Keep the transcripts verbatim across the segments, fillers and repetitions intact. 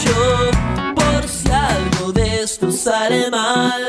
yo, por si algo de esto sale mal.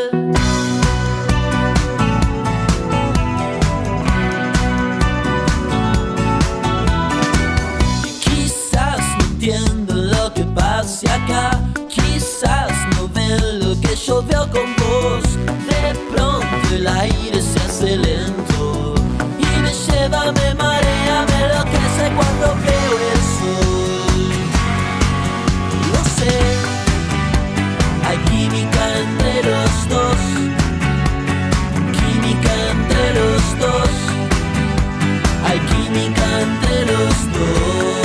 Quizás no entienden lo que pasa acá, quizás no ven lo que yo veo con vos. De pronto el aire se hace lento y me lleva, me marea, me enloquece cuando veo el sol. Lo sé, hay química entre los dos, química entre los dos, hay química entre los dos.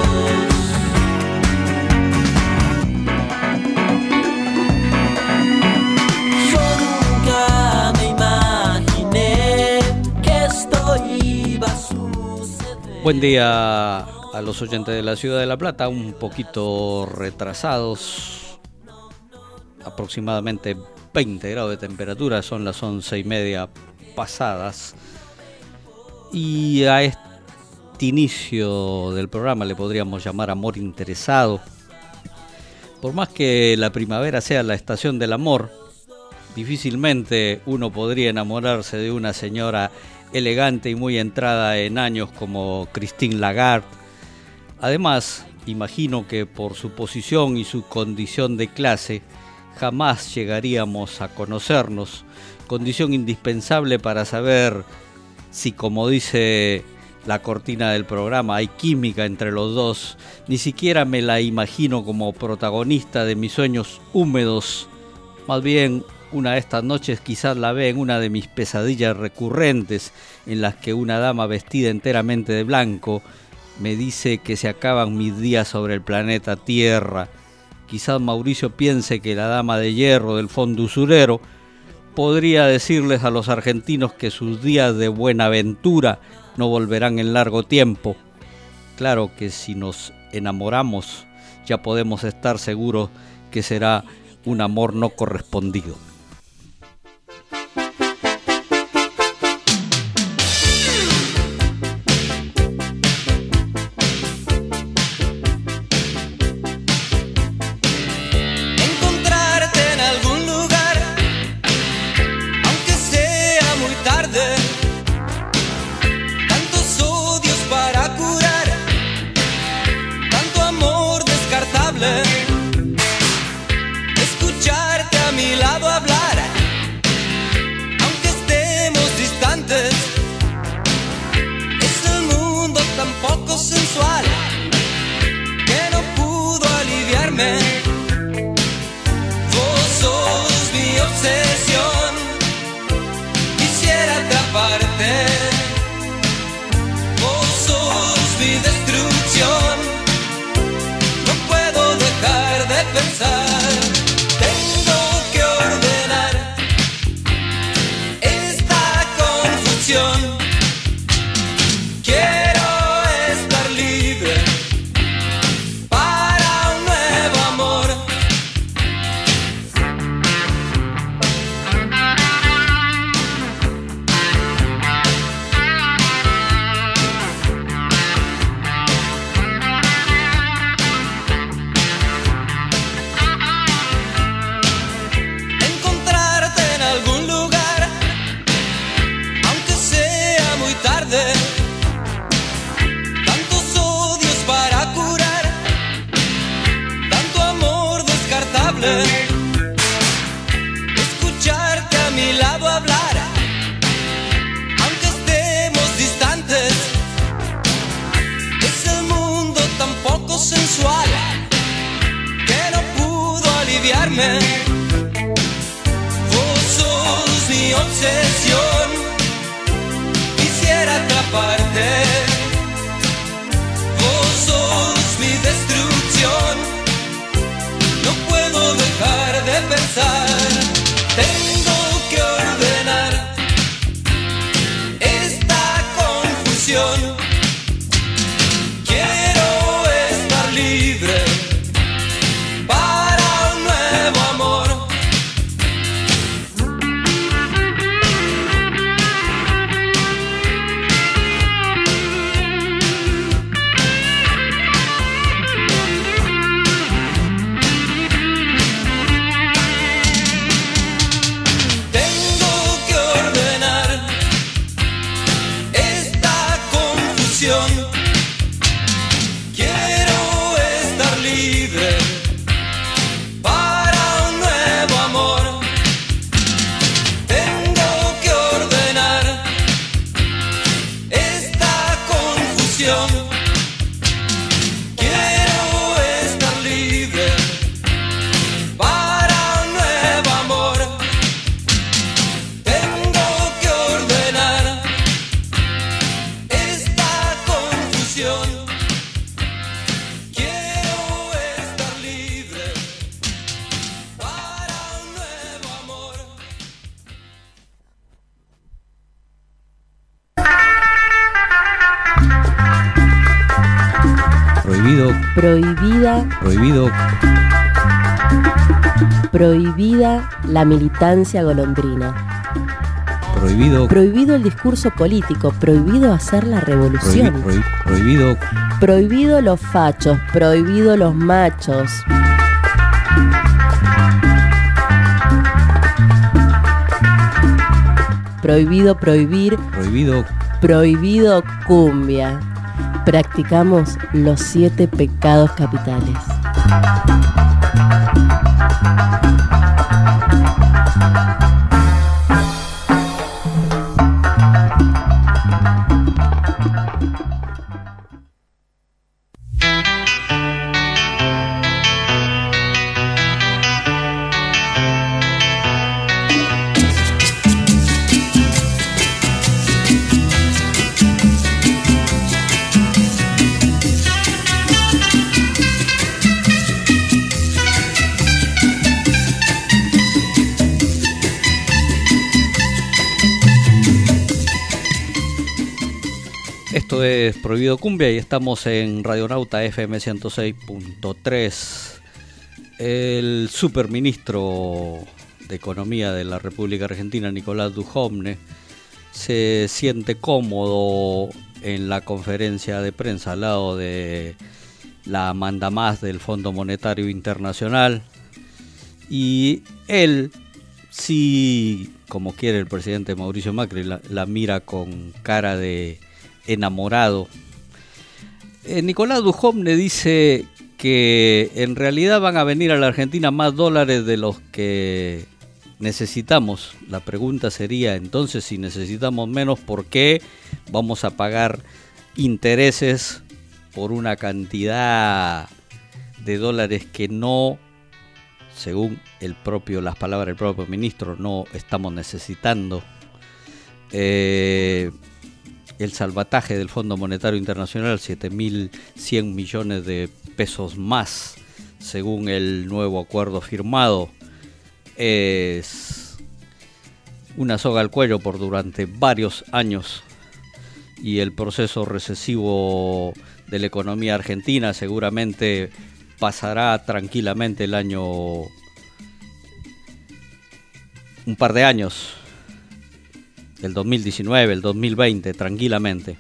Yo nunca me imaginé que esto iba a suceder. Buen día a los oyentes de la ciudad de La Plata, un poquito retrasados, aproximadamente veinte grados de temperatura, son las once y media pasadas. Y a este inicio del programa le podríamos llamar amor interesado. Por más que la primavera sea la estación del amor, difícilmente uno podría enamorarse de una señora elegante y muy entrada en años como Christine Lagarde. Además, imagino que por su posición y su condición de clase, jamás llegaríamos a conocernos, condición indispensable para saber si, como dice la cortina del programa, hay química entre los dos. Ni siquiera me la imagino como protagonista de mis sueños húmedos. Más bien, una de estas noches quizás la ve en una de mis pesadillas recurrentes, en las que una dama vestida enteramente de blanco me dice que se acaban mis días sobre el planeta Tierra. Quizás Mauricio piense que la dama de hierro del fondo usurero podría decirles a los argentinos que sus días de buena aventura no volverán en largo tiempo. Claro que si nos enamoramos, ya podemos estar seguros que será un amor no correspondido. Escucharte a mi lado hablar, aunque estemos distantes. Es el mundo tan poco sensual que no pudo aliviarme. Vos sos mi obsesión, quisiera atraparte. Vos sos mi destrucción, no puedo dejar de pensar. Tengo que ordenar esta confusión. Quiero estar libre para un nuevo amor. Encontrarte en algún lugar, aunque sea muy tarde. Tantos odios para curar, tanto amor descartable. Escucharte a mi lado hablar, aunque estemos distantes. Es el mundo tan poco sensual que no pudo aliviarme. Vos sos mi obsesión, quisiera atraparte. Vos sos mi destrucción, no puedo dejar de pensar. Tengo que ordenar esta confusión. Quiero estar libre para un nuevo amor. Prohibida. Prohibido. Prohibida la militancia golondrina. Prohibido. Prohibido el discurso político. Prohibido hacer la revolución. Prohibi- prohi- prohibido. Prohibido los fachos. Prohibido los machos. Prohibido prohibir. Prohibido. Prohibido cumbia. Practicamos los siete pecados capitales. Esto es Prohibido Cumbia y estamos en Radionauta F M ciento seis punto tres. El superministro de Economía de la República Argentina, Nicolás Dujovne, se siente cómodo en la conferencia de prensa al lado de la mandamás del Fondo Monetario Internacional, y él, sí, como quiere el presidente Mauricio Macri, la, la mira con cara de enamorado. Eh, Nicolás Dujovne dice que en realidad van a venir a la Argentina más dólares de los que necesitamos. La pregunta sería entonces, si necesitamos menos, ¿por qué vamos a pagar intereses por una cantidad de dólares que no, según el propio, las palabras del propio ministro, no estamos necesitando? Eh, el salvataje del Fondo Monetario Internacional, siete mil cien millones de pesos más, según el nuevo acuerdo firmado, es una soga al cuello por durante varios años, y el proceso recesivo de la economía argentina seguramente pasará tranquilamente el año, un par de años, el dos mil diecinueve, el dos mil veinte, tranquilamente.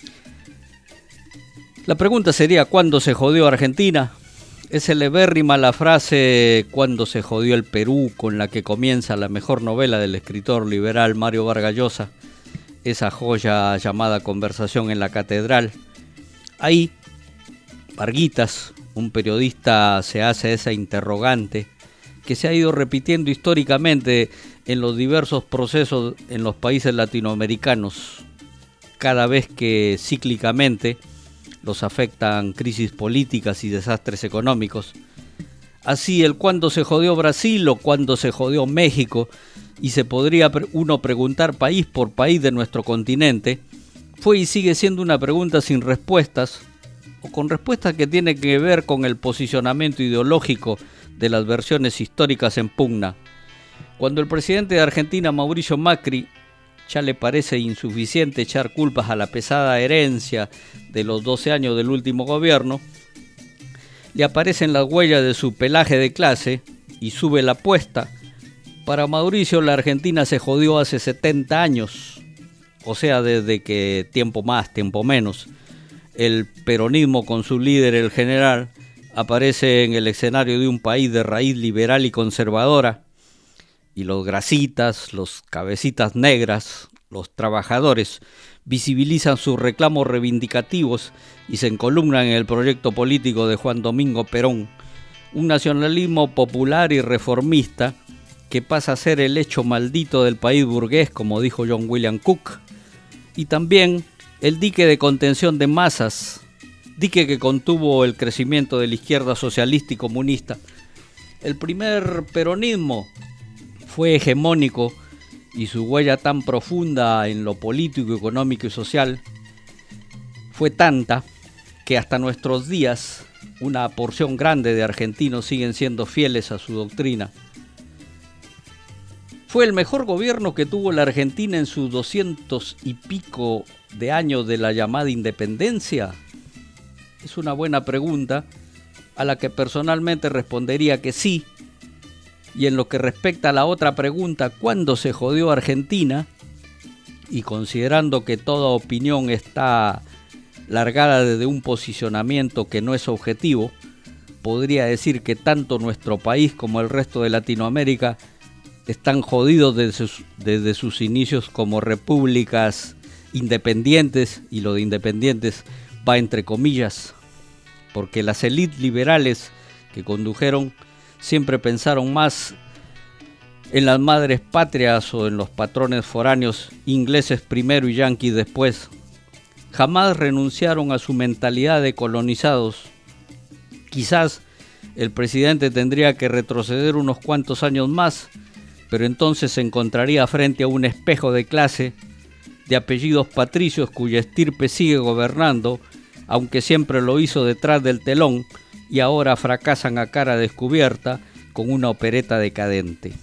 La pregunta sería, ¿cuándo se jodió Argentina? Es celebérrima la frase "cuando se jodió el Perú", con la que comienza la mejor novela del escritor liberal Mario Vargas Llosa, esa joya llamada Conversación en la Catedral. Ahí, Varguitas, un periodista, se hace esa interrogante que se ha ido repitiendo históricamente en los diversos procesos en los países latinoamericanos, cada vez que cíclicamente los afectan crisis políticas y desastres económicos. Así, el cuándo se jodió Brasil o cuándo se jodió México, y se podría uno preguntar país por país de nuestro continente, fue y sigue siendo una pregunta sin respuestas, o con respuestas que tienen que ver con el posicionamiento ideológico de las versiones históricas en pugna. Cuando el presidente de Argentina, Mauricio Macri, ya le parece insuficiente echar culpas a la pesada herencia de los doce años del último gobierno, le aparecen las huellas de su pelaje de clase y sube la apuesta. Para Mauricio, la Argentina se jodió hace setenta años, o sea, desde que tiempo más, tiempo menos, el peronismo con su líder, el general, aparece en el escenario de un país de raíz liberal y conservadora, y los grasitas, los cabecitas negras, los trabajadores, visibilizan sus reclamos reivindicativos y se encolumnan en el proyecto político de Juan Domingo Perón, un nacionalismo popular y reformista que pasa a ser el hecho maldito del país burgués, como dijo John William Cook, y también el dique de contención de masas, dique que contuvo el crecimiento de la izquierda socialista y comunista. El primer peronismo fue hegemónico y su huella tan profunda en lo político, económico y social fue tanta que hasta nuestros días una porción grande de argentinos siguen siendo fieles a su doctrina. ¿Fue el mejor gobierno que tuvo la Argentina en sus doscientos y pico de años de la llamada independencia? Es una buena pregunta a la que personalmente respondería que sí. Y en lo que respecta a la otra pregunta, ¿cuándo se jodió Argentina? Y considerando que toda opinión está largada desde un posicionamiento que no es objetivo, podría decir que tanto nuestro país como el resto de Latinoamérica están jodidos desde sus, desde sus inicios como repúblicas independientes, y lo de independientes va entre comillas, porque las élites liberales que condujeron siempre pensaron más en las madres patrias o en los patrones foráneos, ingleses primero y yanquis después. Jamás renunciaron a su mentalidad de colonizados. Quizás el presidente tendría que retroceder unos cuantos años más, pero entonces se encontraría frente a un espejo de clase de apellidos patricios cuya estirpe sigue gobernando, aunque siempre lo hizo detrás del telón, y ahora fracasan a cara descubierta con una opereta decadente.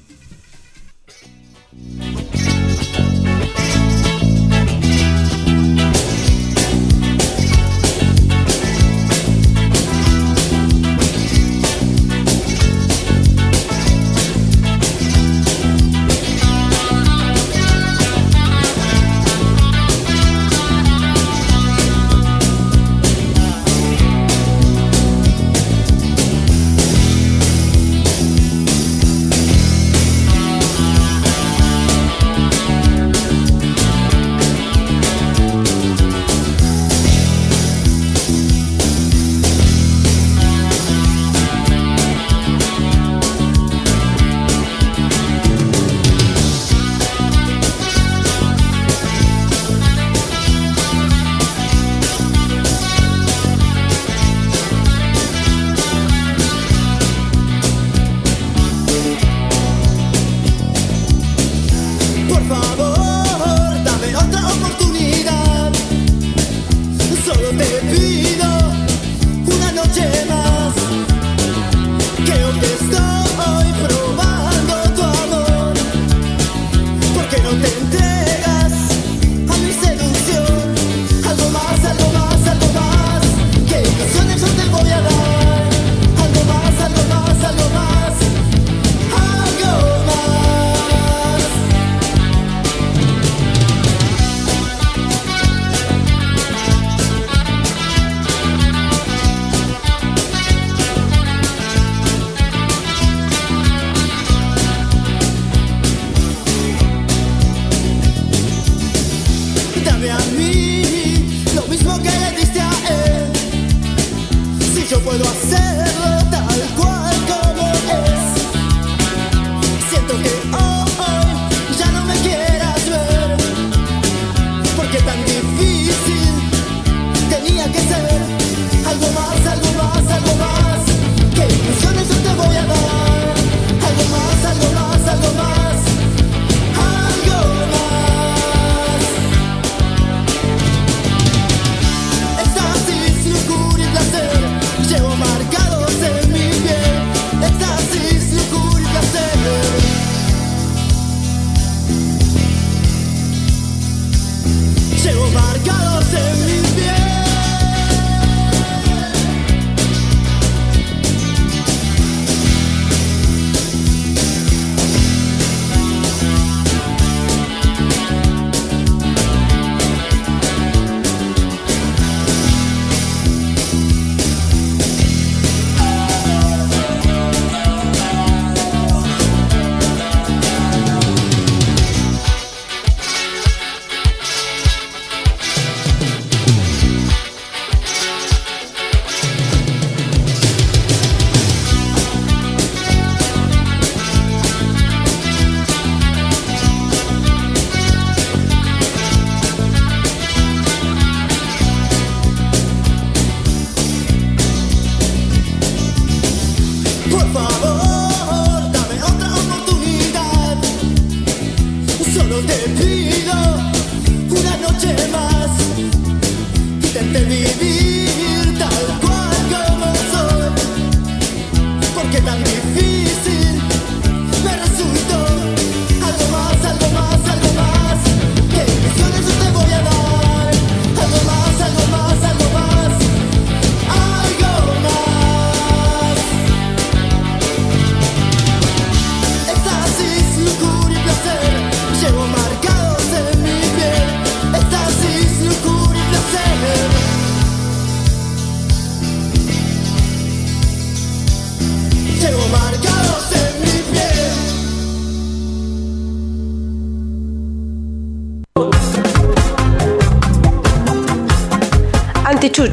Algo más, algo más, algo más.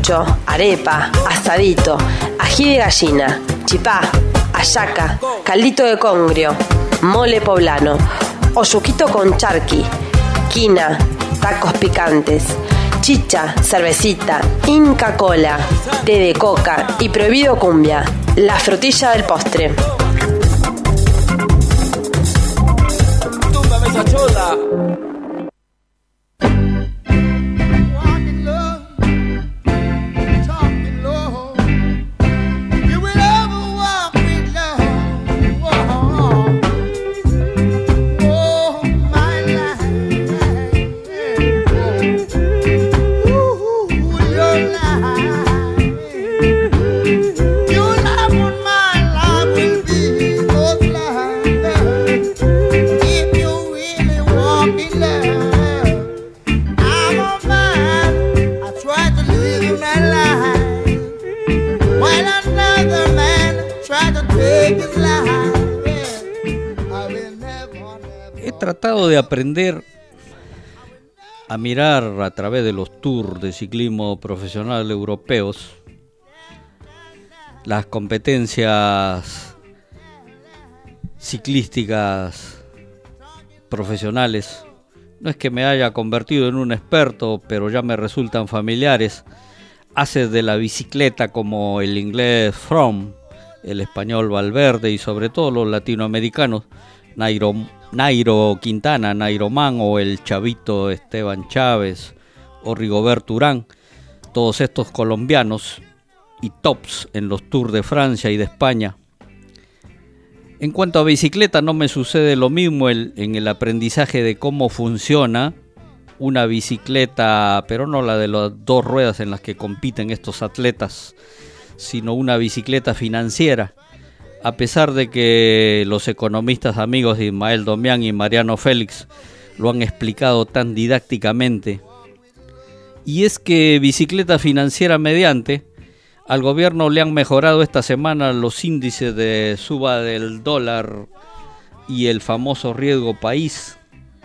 sangucho, arepa, asadito, ají de gallina, chipá, hallaca, caldito de congrio, mole poblano, oyuquito con charqui, quina, tacos picantes, chicha, cervecita, Inca Cola, té de coca y prohibido cumbia, la frutilla del postre. Túmbame esa chola. He tratado de aprender a mirar a través de los tours de ciclismo profesional europeos las competencias ciclísticas profesionales. No es que me haya convertido en un experto, pero ya me resultan familiares. Haces de la bicicleta como el inglés Froome, el español Valverde y sobre todo los latinoamericanos, Nairo, Nairo Quintana, Nairo Man o el chavito Esteban Chávez o Rigoberto Urán, todos estos colombianos y tops en los Tours de Francia y de España. En cuanto a bicicleta, no me sucede lo mismo el, en el aprendizaje de cómo funciona una bicicleta, pero no la de las dos ruedas en las que compiten estos atletas, sino una bicicleta financiera. A pesar de que los economistas amigos de Ismael Domián y Mariano Félix lo han explicado tan didácticamente. Y es que bicicleta financiera mediante, al gobierno le han mejorado esta semana los índices de suba del dólar y el famoso riesgo país.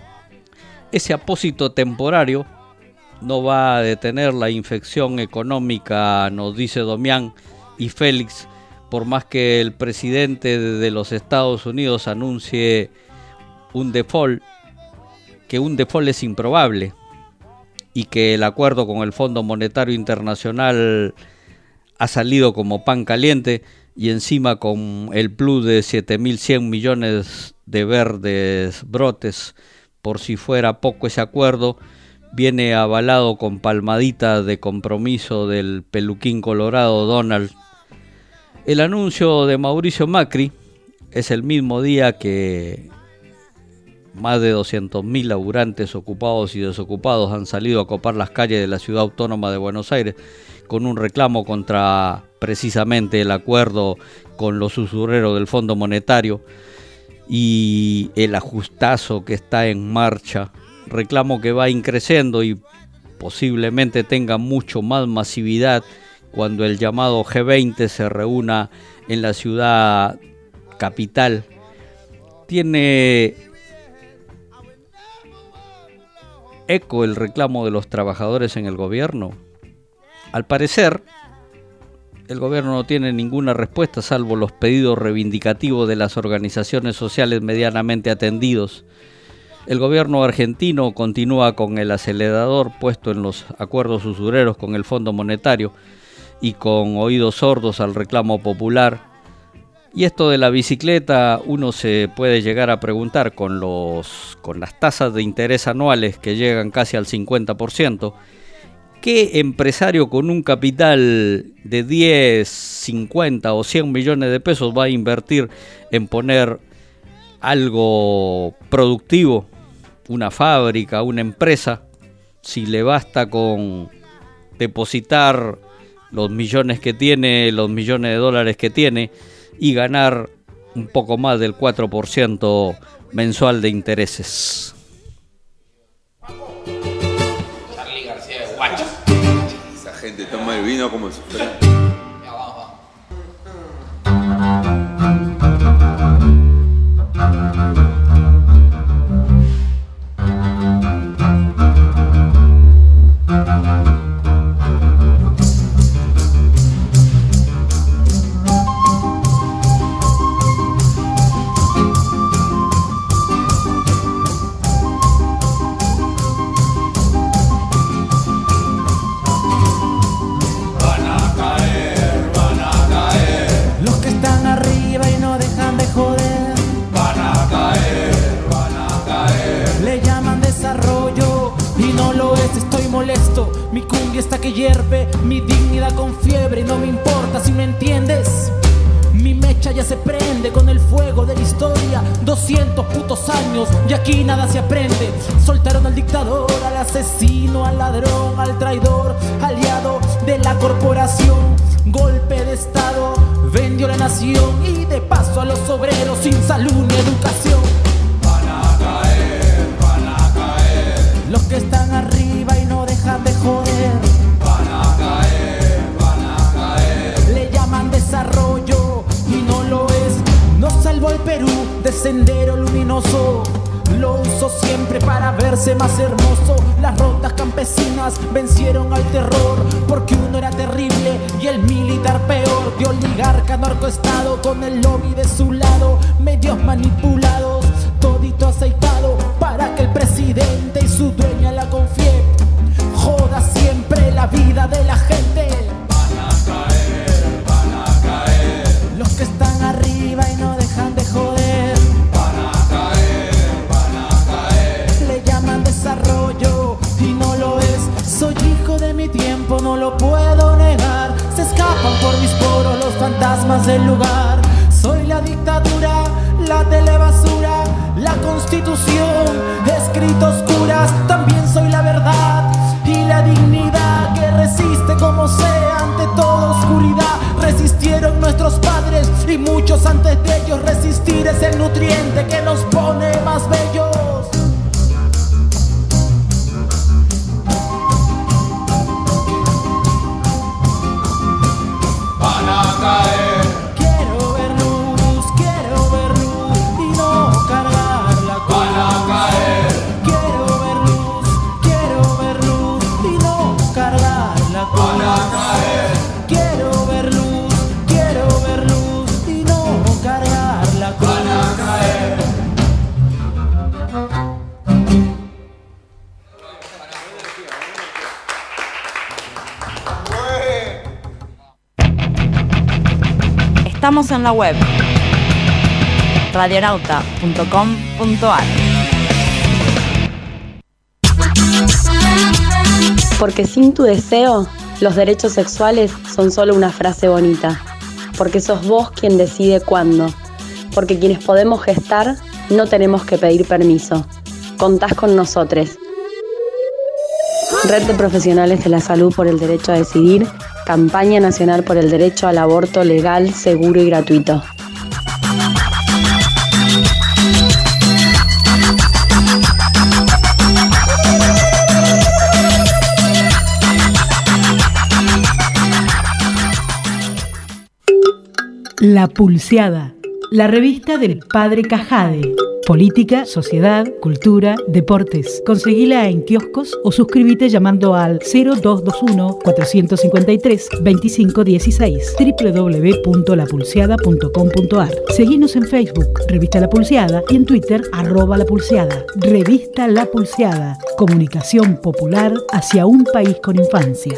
Ese apósito temporario no va a detener la infección económica, nos dice Domián y Félix, por más que el presidente de los Estados Unidos anuncie un default, que un default es improbable y que el acuerdo con el Fondo Monetario Internacional ha salido como pan caliente y encima con el plus de siete mil cien millones de verdes brotes. Por si fuera poco ese acuerdo, viene avalado con palmaditas de compromiso del peluquín colorado Donald. El anuncio de Mauricio Macri es el mismo día que más de doscientos mil laburantes ocupados y desocupados han salido a copar las calles de la ciudad autónoma de Buenos Aires con un reclamo contra precisamente el acuerdo con los usureros del Fondo Monetario y el ajustazo que está en marcha, reclamo que va increciendo y posiblemente tenga mucho más masividad cuando el llamado G veinte se reúna en la ciudad capital. Tiene eco el reclamo de los trabajadores en el gobierno. Al parecer, el gobierno no tiene ninguna respuesta salvo los pedidos reivindicativos de las organizaciones sociales medianamente atendidos. El gobierno argentino continúa con el acelerador puesto en los acuerdos usureros con el Fondo Monetario y con oídos sordos al reclamo popular. Y esto de la bicicleta, uno se puede llegar a preguntar con, los, con las tasas de interés anuales que llegan casi al cincuenta por ciento, ¿qué empresario con un capital de diez, cincuenta o cien millones de pesos va a invertir en poner algo productivo, una fábrica, una empresa, si le basta con depositar los millones que tiene, los millones de dólares que tiene y ganar un poco más del cuatro por ciento mensual de intereses? Charly García de Guacho. Esa gente toma el vino como si fuera... Ya, vamos, vamos. hierve mi dignidad con fiebre y no me importa si me entiendes. Mi mecha ya se prende con el fuego de la historia. Doscientos putos años y aquí nada se aprende. Soltaron al dictador, al asesino, al ladrón, al traidor, aliado de la corporación. Golpe de estado, vendió la nación y de paso a los obreros sin salud ni educación. Van a caer, van a caer. Los que están arriba y no dejan de joder. Van a caer, van a caer. Le llaman desarrollo y no lo es. No salvó el Perú de sendero luminoso. Lo usó siempre para verse más hermoso. Las rondas campesinas vencieron al terror, porque uno era terrible y el militar peor. De oligarca narcoestado con el lobby de su lado, medios manipulados, todito aceitado para que el presidente y su dueña la confíe. Joda siempre la vida de la gente. Van a caer, van a caer. Los que están arriba y no dejan de joder. Van a caer, van a caer. Le llaman desarrollo y no lo es. Soy hijo de mi tiempo, no lo puedo negar. Se escapan por mis poros los fantasmas del lugar. Soy la dictadura, la telebasura, la constitución, escritos curas. También soy la verdad y la dignidad que resiste como sea ante toda oscuridad. Resistieron nuestros padres y muchos antes de ellos. Resistir es el nutriente que nos pone más bellos. Van a caer. Quiero ver luz, quiero ver luz y no cargar la cruz. Van a caer. Quiero ver luz, quiero ver luz y no cargar la cruz. Van a caer. Quiero ver luz, quiero ver luz y no cargar la cruz. Van a caer. Estamos en la web radionauta punto com punto ar. Porque sin tu deseo, los derechos sexuales son solo una frase bonita. Porque sos vos quien decide cuándo. Porque quienes podemos gestar, no tenemos que pedir permiso. Contás con nosotros. Red de Profesionales de la Salud por el Derecho a Decidir. Campaña Nacional por el Derecho al Aborto Legal, Seguro y Gratuito. La Pulseada, la revista del Padre Cajade. Política, sociedad, cultura, deportes. Conseguila en kioscos o suscríbete llamando al cero dos dos uno, cuatro cinco tres, dos cinco uno seis, doble u doble u doble u punto la pulseada punto com punto ar. Seguinos en Facebook, Revista La Pulseada, y en Twitter, arroba La Pulseada. Revista La Pulseada, comunicación popular hacia un país con infancia.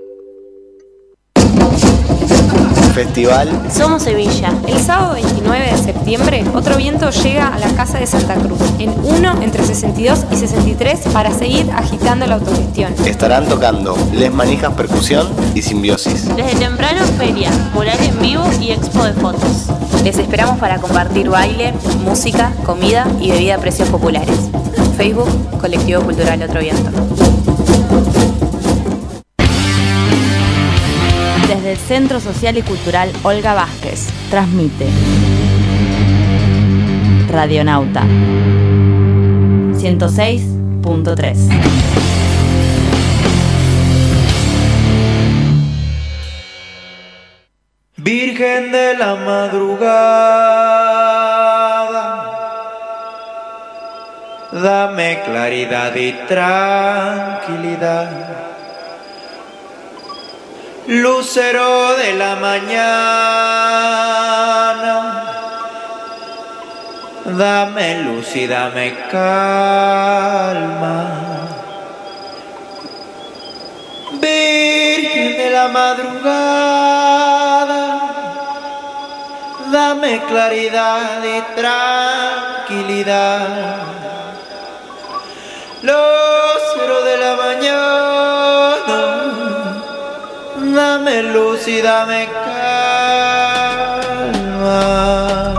Festival Somos Sevilla. El sábado veintinueve de septiembre, Otro Viento llega a la Casa de Santa Cruz, en uno entre sesenta y dos y sesenta y tres, para seguir agitando la autogestión. estarán tocando Les Manijas Percusión y Simbiosis. Desde temprano, feria, mural en vivo y expo de fotos. Les esperamos para compartir baile, música, comida y bebida a precios populares. Facebook, Colectivo Cultural Otro Viento. Desde el Centro Social y Cultural Olga Vázquez, transmite Radionauta ciento seis punto tres. Virgen de la madrugada, dame claridad y tranquilidad. Lucero de la mañana, dame luz y dame calma. Virgen de la madrugada, dame claridad y tranquilidad. Lucero de la mañana, Dame luz y dame calma,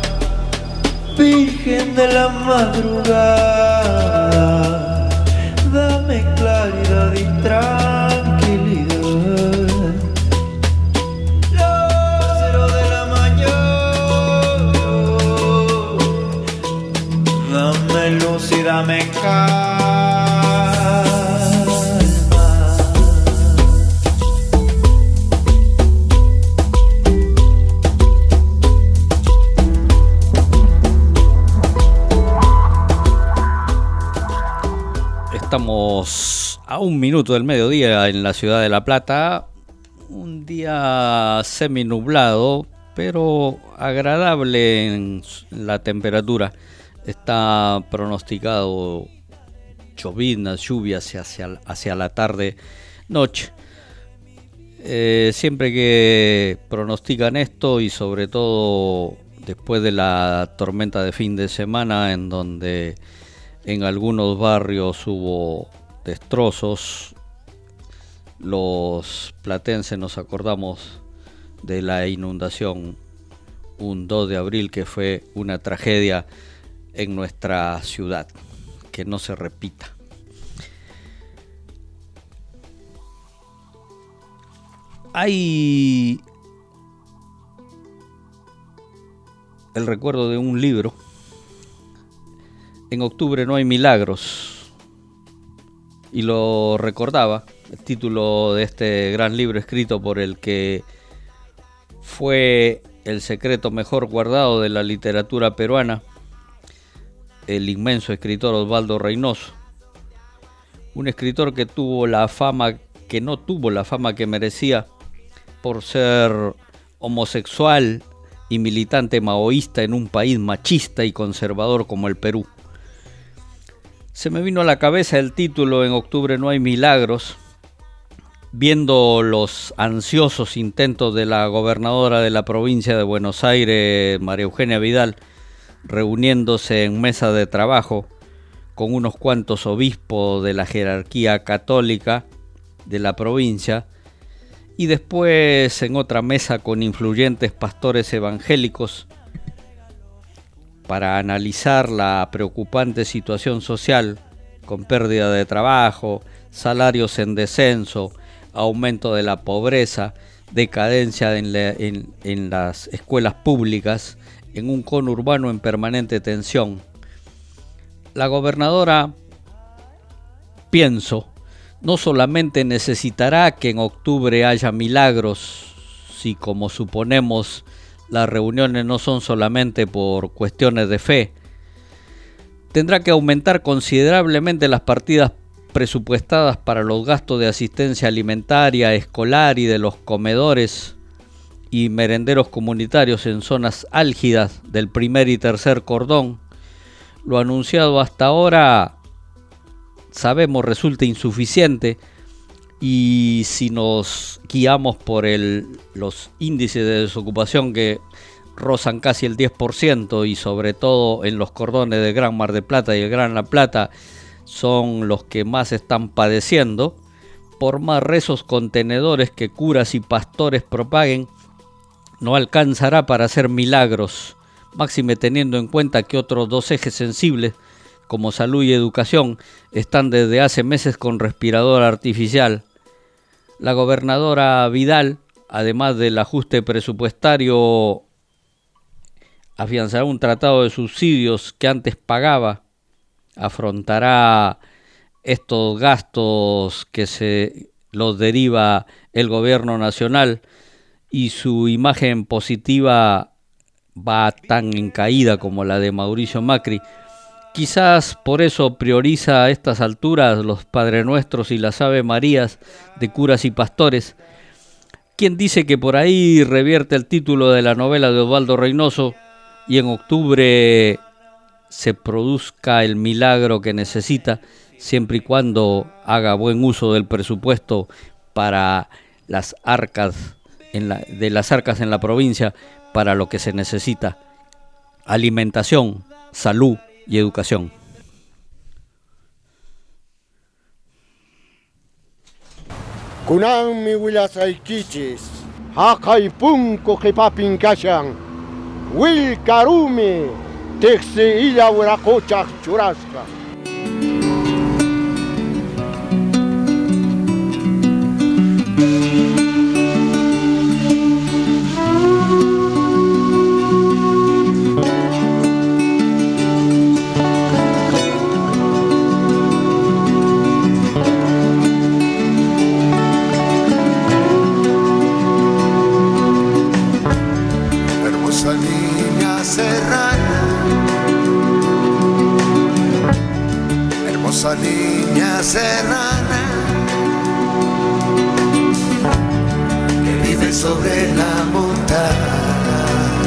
Virgen de la madrugada, dame claridad y tranquilidad. Lucero de la mañana, dame luz y dame calma. Estamos a un minuto del mediodía en la ciudad de La Plata, un día seminublado, pero agradable en la temperatura. Está pronosticado lloviznas, lluvias hacia, hacia la tarde-noche. Eh, siempre que pronostican esto, y sobre todo después de la tormenta de fin de semana, en donde en algunos barrios hubo destrozos, los platenses nos acordamos de la inundación un dos de abril, que fue una tragedia en nuestra ciudad, que no se repita. Hay el recuerdo de un libro. En octubre no hay milagros, y lo recordaba, el título de este gran libro escrito por el que fue el secreto mejor guardado de la literatura peruana, el inmenso escritor Osvaldo Reynoso, un escritor que tuvo la fama, que no tuvo la fama que merecía por ser homosexual y militante maoísta en un país machista y conservador como el Perú. Se me vino a la cabeza el título En octubre no hay milagros, viendo los ansiosos intentos de la gobernadora de la provincia de Buenos Aires, María Eugenia Vidal, reuniéndose en mesa de trabajo con unos cuantos obispos de la jerarquía católica de la provincia, y después en otra mesa con influyentes pastores evangélicos, para analizar la preocupante situación social, con pérdida de trabajo, salarios en descenso, aumento de la pobreza, decadencia en, la, en, en las escuelas públicas, en un conurbano en permanente tensión. La gobernadora, pienso, no solamente necesitará que en octubre haya milagros, si como suponemos las reuniones no son solamente por cuestiones de fe, tendrá que aumentar considerablemente las partidas presupuestadas para los gastos de asistencia alimentaria, escolar y de los comedores y merenderos comunitarios en zonas álgidas del primer y tercer cordón. Lo anunciado hasta ahora, sabemos, resulta insuficiente, y si nos guiamos por el, los índices de desocupación que rozan casi el diez por ciento, y sobre todo en los cordones del Gran Mar del Plata y el Gran La Plata son los que más están padeciendo, por más rezos contenedores que curas y pastores propaguen, no alcanzará para hacer milagros, máxime teniendo en cuenta que otros dos ejes sensibles, como salud y educación, están desde hace meses con respirador artificial. La gobernadora Vidal, además del ajuste presupuestario, afianzará un tratado de subsidios que antes pagaba, afrontará estos gastos que se los deriva el gobierno nacional, y su imagen positiva va tan en caída como la de Mauricio Macri. Quizás por eso prioriza a estas alturas los Padre Nuestros y las Ave Marías de curas y pastores. ¿Quién dice que por ahí revierte el título de la novela de Osvaldo Reynoso y en octubre se produzca el milagro que necesita, siempre y cuando haga buen uso del presupuesto para las arcas en la, de las arcas en la provincia, para lo que se necesita: alimentación, salud y educación? Kunami Wilasaikichis, Hakaipunko Jepapinkashan, Wil Karumi, Texi Ila Huiracocha Churasca. Hermosa niña serrana que vive sobre la montaña,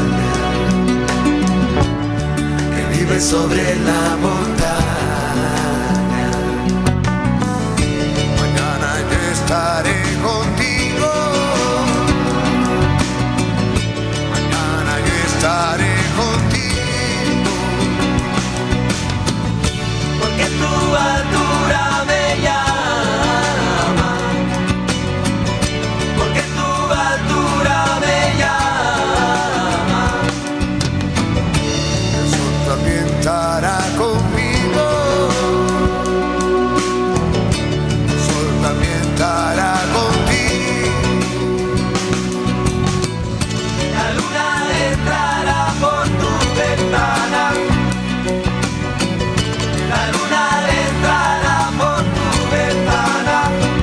que vive sobre la montaña. Mañana yo estaré contigo, mañana yo estaré contigo, porque tu altura me llama, porque tu altura me llama. El sol también estará conmigo, el sol también estará contigo. La luna entrará por tu ventana, la luna entrará por tu ventana.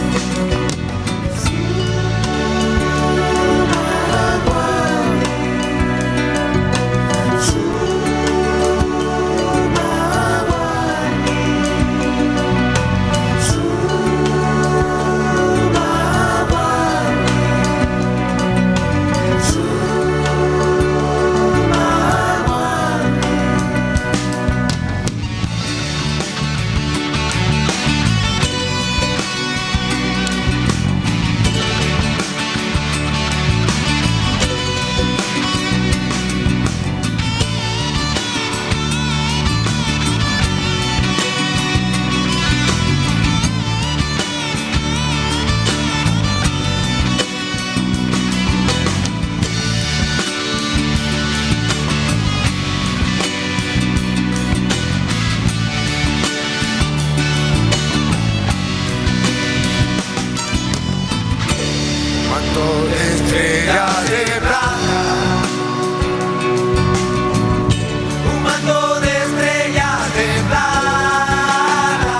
Manto de estrellas de plata, Un manto de estrellas de plata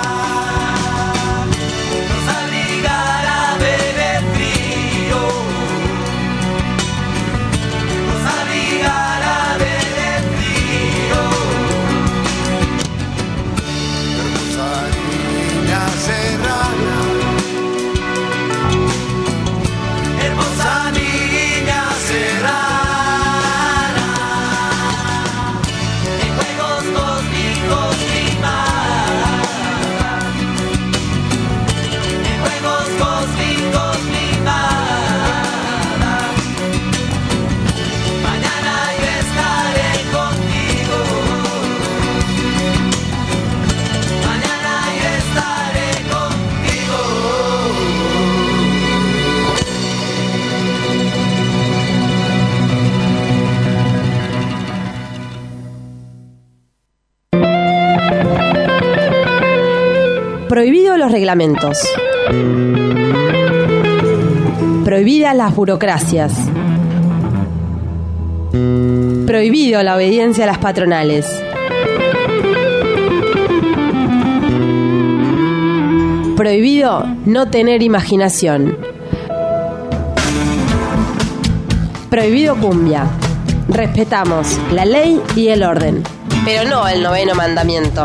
nos abrigará del frío, nos abrigará del frío. hermosa niña serrana, Hermosa niña serrana, en juegos cósmicos primada, en juegos cósmicos primada. Mañana yo estaré contigo, mañana yo estaré contigo. Prohibido los reglamentos. Prohibidas las burocracias. Prohibido la obediencia a las patronales. Prohibido no tener imaginación. Prohibido cumbia. Respetamos la ley y el orden, pero no el noveno mandamiento.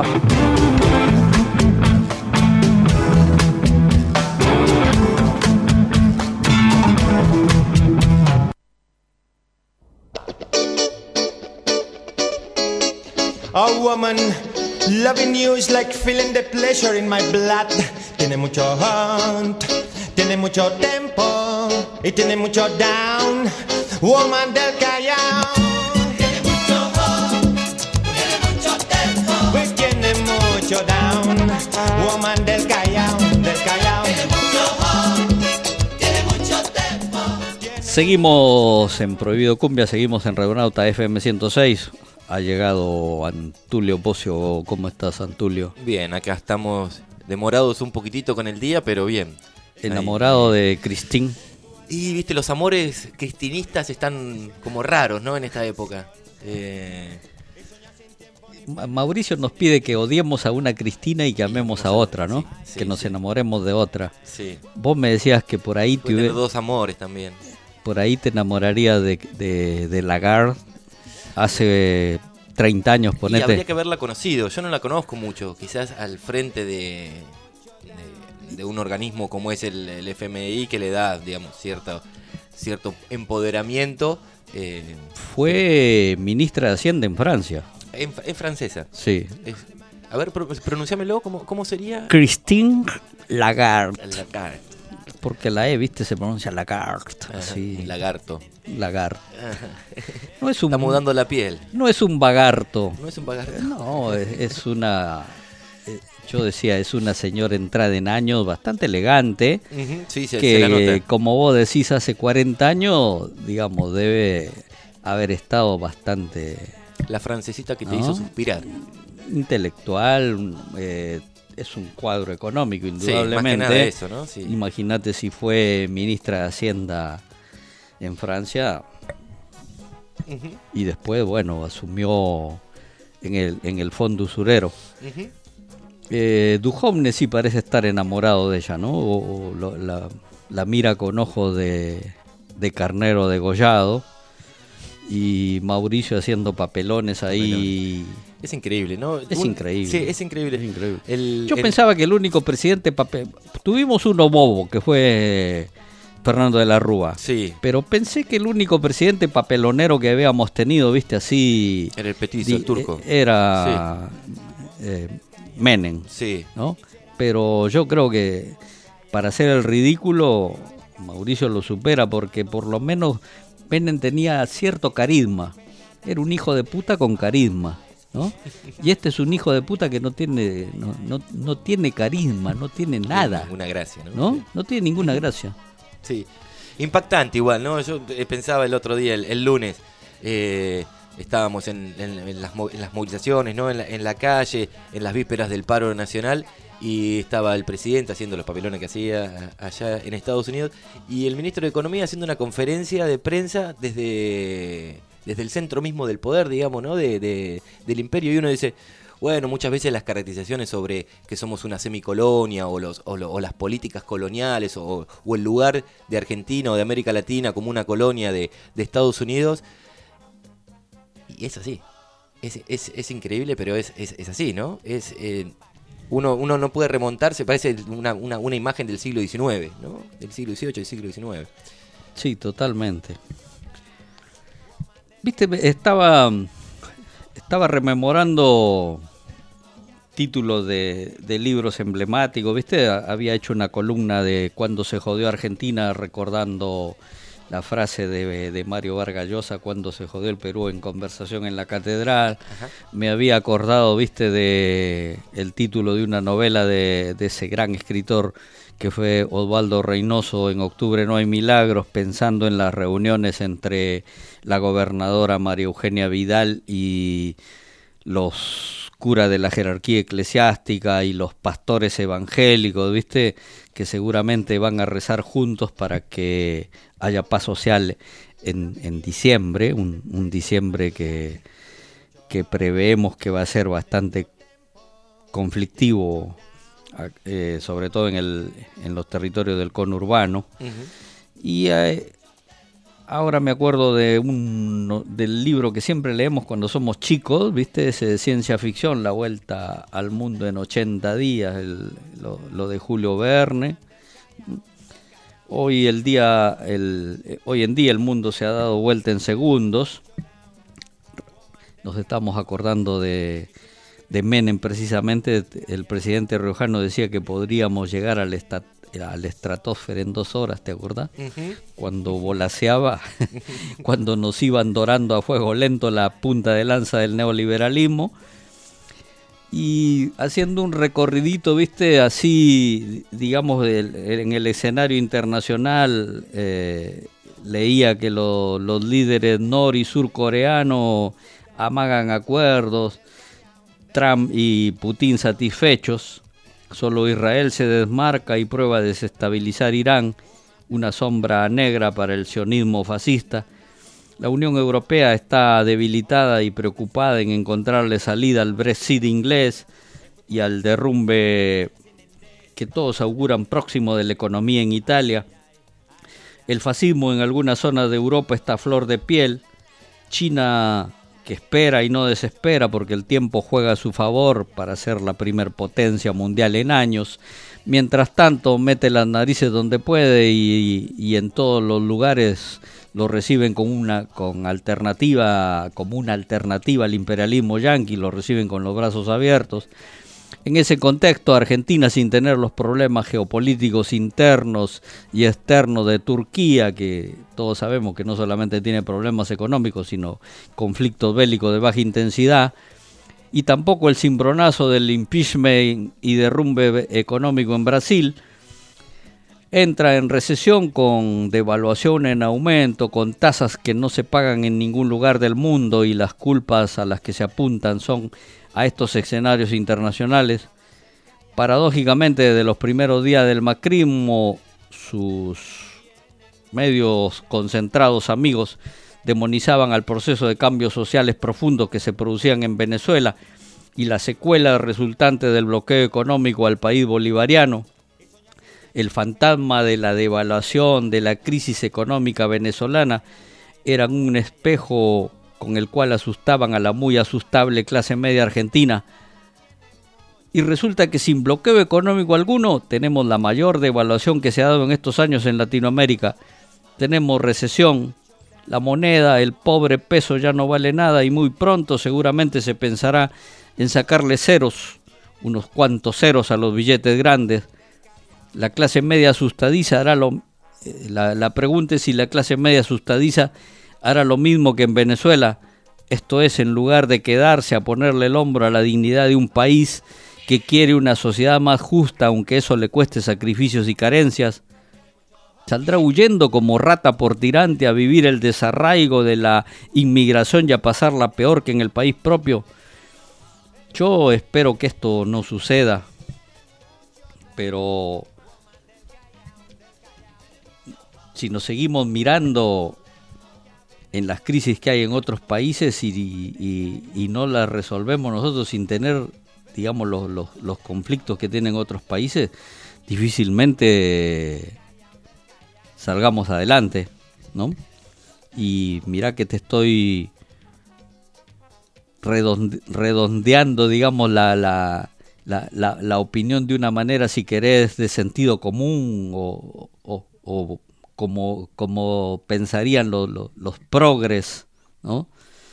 A woman loving you is like feeling the pleasure in my blood. Tiene mucho hunt, tiene mucho tempo y tiene mucho down. Woman del Callao. Tiene mucho hunt, tiene mucho tempo y tiene mucho down. Woman del Callao, del Callao. Tiene mucho hunt, Seguimos en Prohibido Cumbia, seguimos en Radionauta F M ciento seis. Ha llegado Antulio Bocio. ¿Cómo estás, Antulio? Bien, acá estamos demorados un poquitito con el día, pero bien. Enamorado Ahí. de Cristín. Y viste, los amores cristinistas están como raros, ¿no? En esta época. Eh... Mauricio nos pide que odiemos a una Cristina y que amemos a otra, ¿no? Sí, sí, que nos sí. enamoremos de otra. Sí. Vos me decías que por ahí... Puede tener dos amores también. Por ahí te enamoraría de, de, de Lagarde hace treinta años, ponete. Y habría que haberla conocido. Yo no la conozco mucho. Quizás al frente de, de, de un organismo como es el, el F M I, que le da, digamos, cierto, cierto empoderamiento. Eh, Fue ministra de Hacienda en Francia. En, en francesa. Sí. Es, a ver, pronunciámelo, ¿cómo, cómo sería? Christine Lagarde. Lagarde. Porque la E, viste, se pronuncia Lagarde. Así. Lagarto. Lagarde. No es un, Está mudando la piel. No es un bagarto. No es un bagarto. No, es, es una... Yo decía, es una señora entrada en años, bastante elegante. Uh-huh. Sí, se, que, se la nota. Como vos decís, hace cuarenta años, digamos, debe haber estado bastante... La francesita que te ¿no? hizo suspirar. Intelectual, eh, es un cuadro económico, indudablemente. Sí, más que nada eso, ¿no? Sí. Imagínate si fue ministra de Hacienda en Francia uh-huh. y después, bueno, asumió en el, en el fondo usurero. Uh-huh. eh, Duhovne sí parece estar enamorado de ella, ¿no? O, o lo, la, la mira con ojos de, de carnero degollado. Y Mauricio haciendo papelones ahí. Es increíble, ¿no? Es Un, increíble. Sí, es increíble. Es increíble. El, Yo el... pensaba que el único presidente papel... Tuvimos uno bobo, que fue Fernando de la Rúa. Sí. Pero pensé que el único presidente papelonero que habíamos tenido, viste, así... Era el petizo, di, el turco. Era sí. eh, Menem. Sí. ¿No? Pero yo creo que para hacer el ridículo, Mauricio lo supera, porque por lo menos... Menem tenía cierto carisma, era un hijo de puta con carisma, ¿no? Y este es un hijo de puta que no tiene no, no, no tiene carisma, no tiene nada. Ninguna gracia, ¿no? ¿No? No tiene ninguna gracia. Sí, impactante igual, ¿no? Yo pensaba el otro día, el, el lunes, eh, estábamos en, en, en, las, en las movilizaciones, ¿no? En la, en la calle, en las vísperas del paro nacional. Y estaba el presidente haciendo los papelones que hacía allá en Estados Unidos y el ministro de Economía haciendo una conferencia de prensa desde, desde el centro mismo del poder, digamos, ¿no? De, de, del imperio. Y uno dice, bueno, muchas veces las caracterizaciones sobre que somos una semicolonia o, los, o, lo, o las políticas coloniales o, o el lugar de Argentina o de América Latina como una colonia de, de Estados Unidos. Y es así. Es, es, es increíble, pero es, es, es así, ¿no? Es... Eh, Uno, uno no puede remontarse, parece una, una, una imagen del siglo diecinueve, ¿no? Del siglo dieciocho, del siglo diecinueve. Sí, totalmente. Viste, estaba, estaba rememorando títulos de, de libros emblemáticos, ¿viste? Había hecho una columna de Cuando se jodió Argentina, recordando la frase de, de Mario Vargas Llosa, cuando se jodió el Perú, en Conversación en la Catedral. Ajá. Me había acordado, viste, de el título de una novela de, de ese gran escritor que fue Osvaldo Reynoso, En octubre no hay milagros, pensando en las reuniones entre la gobernadora María Eugenia Vidal y los curas de la jerarquía eclesiástica y los pastores evangélicos, viste, que seguramente van a rezar juntos para que haya paz social en, en diciembre, un, un diciembre que, que preveemos que va a ser bastante conflictivo, eh, sobre todo en, el, en los territorios del conurbano. Uh-huh. Y eh, ahora me acuerdo de un del libro que siempre leemos cuando somos chicos, ¿viste? Ese de ciencia ficción, La vuelta al mundo en ochenta días, el, lo, lo de Julio Verne. Hoy el día, el, hoy en día el mundo se ha dado vuelta en segundos. Nos estamos acordando de, de Menem precisamente. El presidente riojano decía que podríamos llegar al estat a la estratosfera en dos horas, ¿te acordás? Uh-huh. Cuando volaseaba, cuando nos iban dorando a fuego lento la punta de lanza del neoliberalismo, y haciendo un recorridito, viste, así, digamos, del, en el escenario internacional, eh, leía que lo, los líderes nor y surcoreanos amagan acuerdos, Trump y Putin satisfechos, solo Israel se desmarca y prueba de desestabilizar Irán, una sombra negra para el sionismo fascista. La Unión Europea está debilitada y preocupada en encontrarle salida al Brexit inglés y al derrumbe que todos auguran próximo de la economía en Italia. El fascismo en algunas zonas de Europa está a flor de piel. China, que espera y no desespera porque el tiempo juega a su favor para ser la primer potencia mundial en años. Mientras tanto, mete las narices donde puede y, y en todos los lugares lo reciben con una con alternativa, como una alternativa al imperialismo yanqui, lo reciben con los brazos abiertos. En ese contexto, Argentina, sin tener los problemas geopolíticos internos y externos de Turquía, que todos sabemos que no solamente tiene problemas económicos, sino conflictos bélicos de baja intensidad, y tampoco el cimbronazo del impeachment y derrumbe económico en Brasil, entra en recesión con devaluación en aumento, con tasas que no se pagan en ningún lugar del mundo, y las culpas a las que se apuntan son a estos escenarios internacionales. Paradójicamente, desde los primeros días del macrismo, sus medios concentrados amigos demonizaban al proceso de cambios sociales profundos que se producían en Venezuela y la secuela resultante del bloqueo económico al país bolivariano. El fantasma de la devaluación, de la crisis económica venezolana, eran un espejo con el cual asustaban a la muy asustable clase media argentina. Y resulta que sin bloqueo económico alguno tenemos la mayor devaluación que se ha dado en estos años en Latinoamérica. Tenemos recesión, la moneda, el pobre peso ya no vale nada y muy pronto seguramente se pensará en sacarle ceros, unos cuantos ceros a los billetes grandes. La clase media asustadiza hará lo... La, la pregunta es si la clase media asustadiza hará lo mismo que en Venezuela, esto es, en lugar de quedarse a ponerle el hombro a la dignidad de un país que quiere una sociedad más justa, aunque eso le cueste sacrificios y carencias, saldrá huyendo como rata por tirante a vivir el desarraigo de la inmigración y a pasarla peor que en el país propio. Yo espero que esto no suceda, pero si nos seguimos mirando en las crisis que hay en otros países y, y, y no las resolvemos nosotros sin tener, digamos, los, los, los conflictos que tienen otros países, difícilmente salgamos adelante, ¿no? Y mira que te estoy redonde, redondeando, digamos, la, la, la, la, la opinión de una manera, si querés, de sentido común o, o, o como, como pensarían los, los, los progres, ¿no?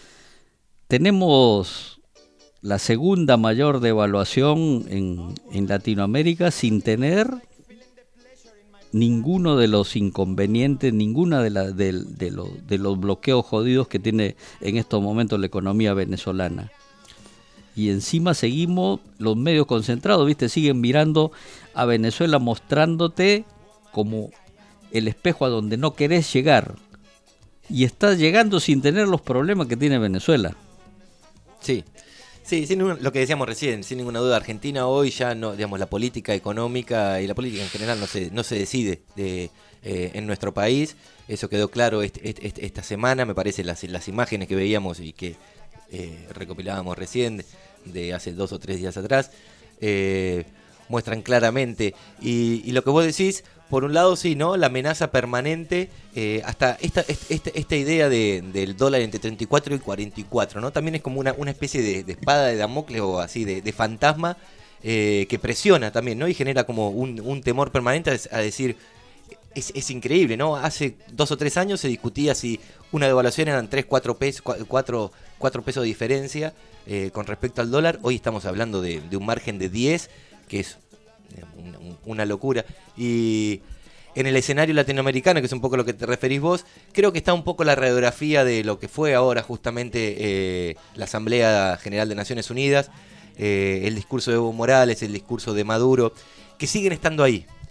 Tenemos la segunda mayor devaluación en, en Latinoamérica sin tener ninguno de los inconvenientes, ninguna de, la, de, de, lo, de los bloqueos jodidos que tiene en estos momentos la economía venezolana. Y encima seguimos los medios concentrados, ¿viste? Siguen mirando a Venezuela mostrándote como el espejo a donde no querés llegar. Y estás llegando sin tener los problemas que tiene Venezuela. Sí. Sí, sin ningún, lo que decíamos recién, sin ninguna duda, Argentina hoy ya no, digamos, la política económica y la política en general no se, no se decide de, eh, en nuestro país. Eso quedó claro este, este, esta semana, me parece, las, las imágenes que veíamos y que eh, recopilábamos recién de hace dos o tres días atrás, eh, muestran claramente. Y, y lo que vos decís, por un lado sí, ¿no? La amenaza permanente, eh, hasta esta, esta, esta idea de, del dólar entre treinta y cuatro y cuarenta y cuatro, ¿no? También es como una, una especie de, de espada de Damocles o así, de, de fantasma, eh, que presiona también, ¿no? Y genera como un, un temor permanente a, a decir, es, es increíble, ¿no? Hace dos o tres años se discutía si una devaluación eran tres, cuatro pesos, cuatro, cuatro pesos de diferencia eh, con respecto al dólar. Hoy estamos hablando de, de un margen de diez, que es una, una locura. Y en el escenario latinoamericano, que es un poco lo que te referís vos, creo que está un poco la radiografía de lo que fue ahora justamente eh, la Asamblea General de Naciones Unidas, eh, el discurso de Evo Morales, el discurso de Maduro, que siguen estando ahí.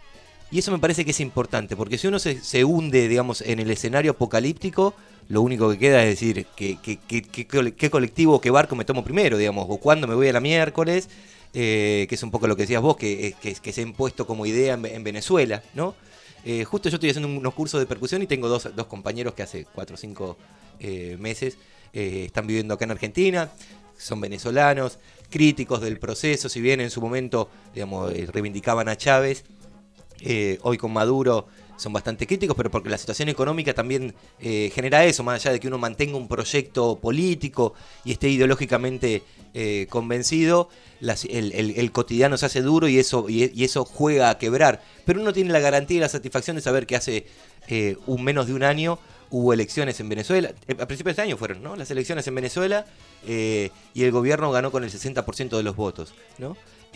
Y eso me parece que es importante, porque si uno se, se hunde, digamos, en el escenario apocalíptico, lo único que queda es decir qué que, que, que, que colectivo o qué barco me tomo primero, digamos, o cuándo me voy a la miércoles, eh, que es un poco lo que decías vos, que, que, que se ha impuesto como idea en, en Venezuela, ¿no? Eh, justo yo estoy haciendo unos cursos de percusión y tengo dos, dos compañeros que hace cuatro o cinco eh, meses eh, están viviendo acá en Argentina, son venezolanos, críticos del proceso, si bien en su momento, digamos, eh, reivindicaban a Chávez, eh, hoy con Maduro son bastante críticos, pero porque la situación económica también eh, genera eso, más allá de que uno mantenga un proyecto político y esté ideológicamente eh, convencido, las, el, el, el cotidiano se hace duro y eso, y, y eso juega a quebrar. Pero uno tiene la garantía y la satisfacción de saber que hace eh, un menos de un año hubo elecciones en Venezuela, a principios de este año fueron, ¿no? Las elecciones en Venezuela eh, y el gobierno ganó con el sesenta por ciento de los votos, ¿no?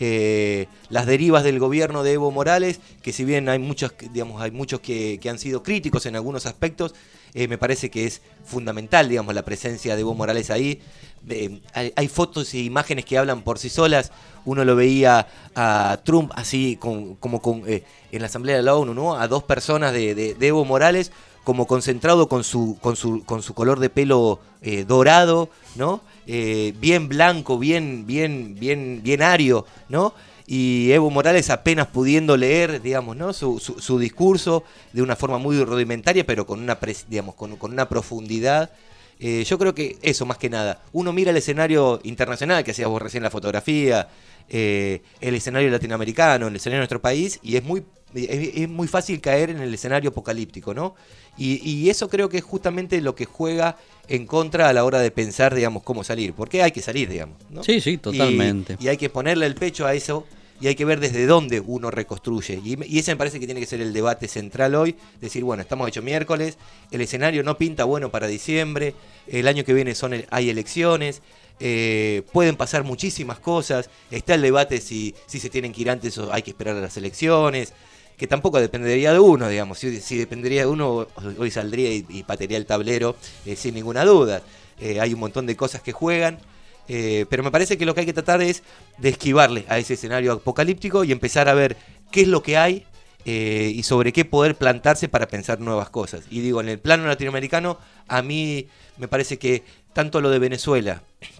Eh, las derivas del gobierno de Evo Morales, que si bien hay muchos, digamos, hay muchos que, que han sido críticos en algunos aspectos, eh, me parece que es fundamental, digamos, la presencia de Evo Morales ahí. Eh, hay, hay fotos e imágenes que hablan por sí solas. Uno lo veía a Trump así con, como con, eh, en la Asamblea de la ONU, ¿no? A dos personas de, de, de Evo Morales como concentrado con su, con su, con su color de pelo eh, dorado, ¿no? Eh, bien blanco, bien, bien, bien, bien ario, ¿no? Y Evo Morales apenas pudiendo leer, digamos, ¿no? Su, su, su discurso de una forma muy rudimentaria, pero con una, digamos, con, con una profundidad. Eh, yo creo que eso más que nada. Uno mira el escenario internacional, que hacías vos recién la fotografía, eh, el escenario latinoamericano, el escenario de nuestro país, y es muy, es, es muy fácil caer en el escenario apocalíptico, ¿no? Y, y eso creo que es justamente lo que juega en contra a la hora de pensar, digamos, cómo salir. Porque hay que salir, digamos, ¿no? Sí, sí, totalmente. Y, y hay que ponerle el pecho a eso y hay que ver desde dónde uno reconstruye. Y, y ese me parece que tiene que ser el debate central hoy. Decir, bueno, estamos hecho miércoles, el escenario no pinta bueno para diciembre, el año que viene son el, hay elecciones, eh, pueden pasar muchísimas cosas, está el debate si, si se tienen que ir antes o hay que esperar a las elecciones, que tampoco dependería de uno, digamos. Si, si dependería de uno, hoy saldría y, y patearía el tablero eh, sin ninguna duda. Eh, hay un montón de cosas que juegan, eh, pero me parece que lo que hay que tratar es de esquivarle a ese escenario apocalíptico y empezar a ver qué es lo que hay eh, y sobre qué poder plantarse para pensar nuevas cosas. Y digo, en el plano latinoamericano, a mí me parece que tanto lo de Venezuela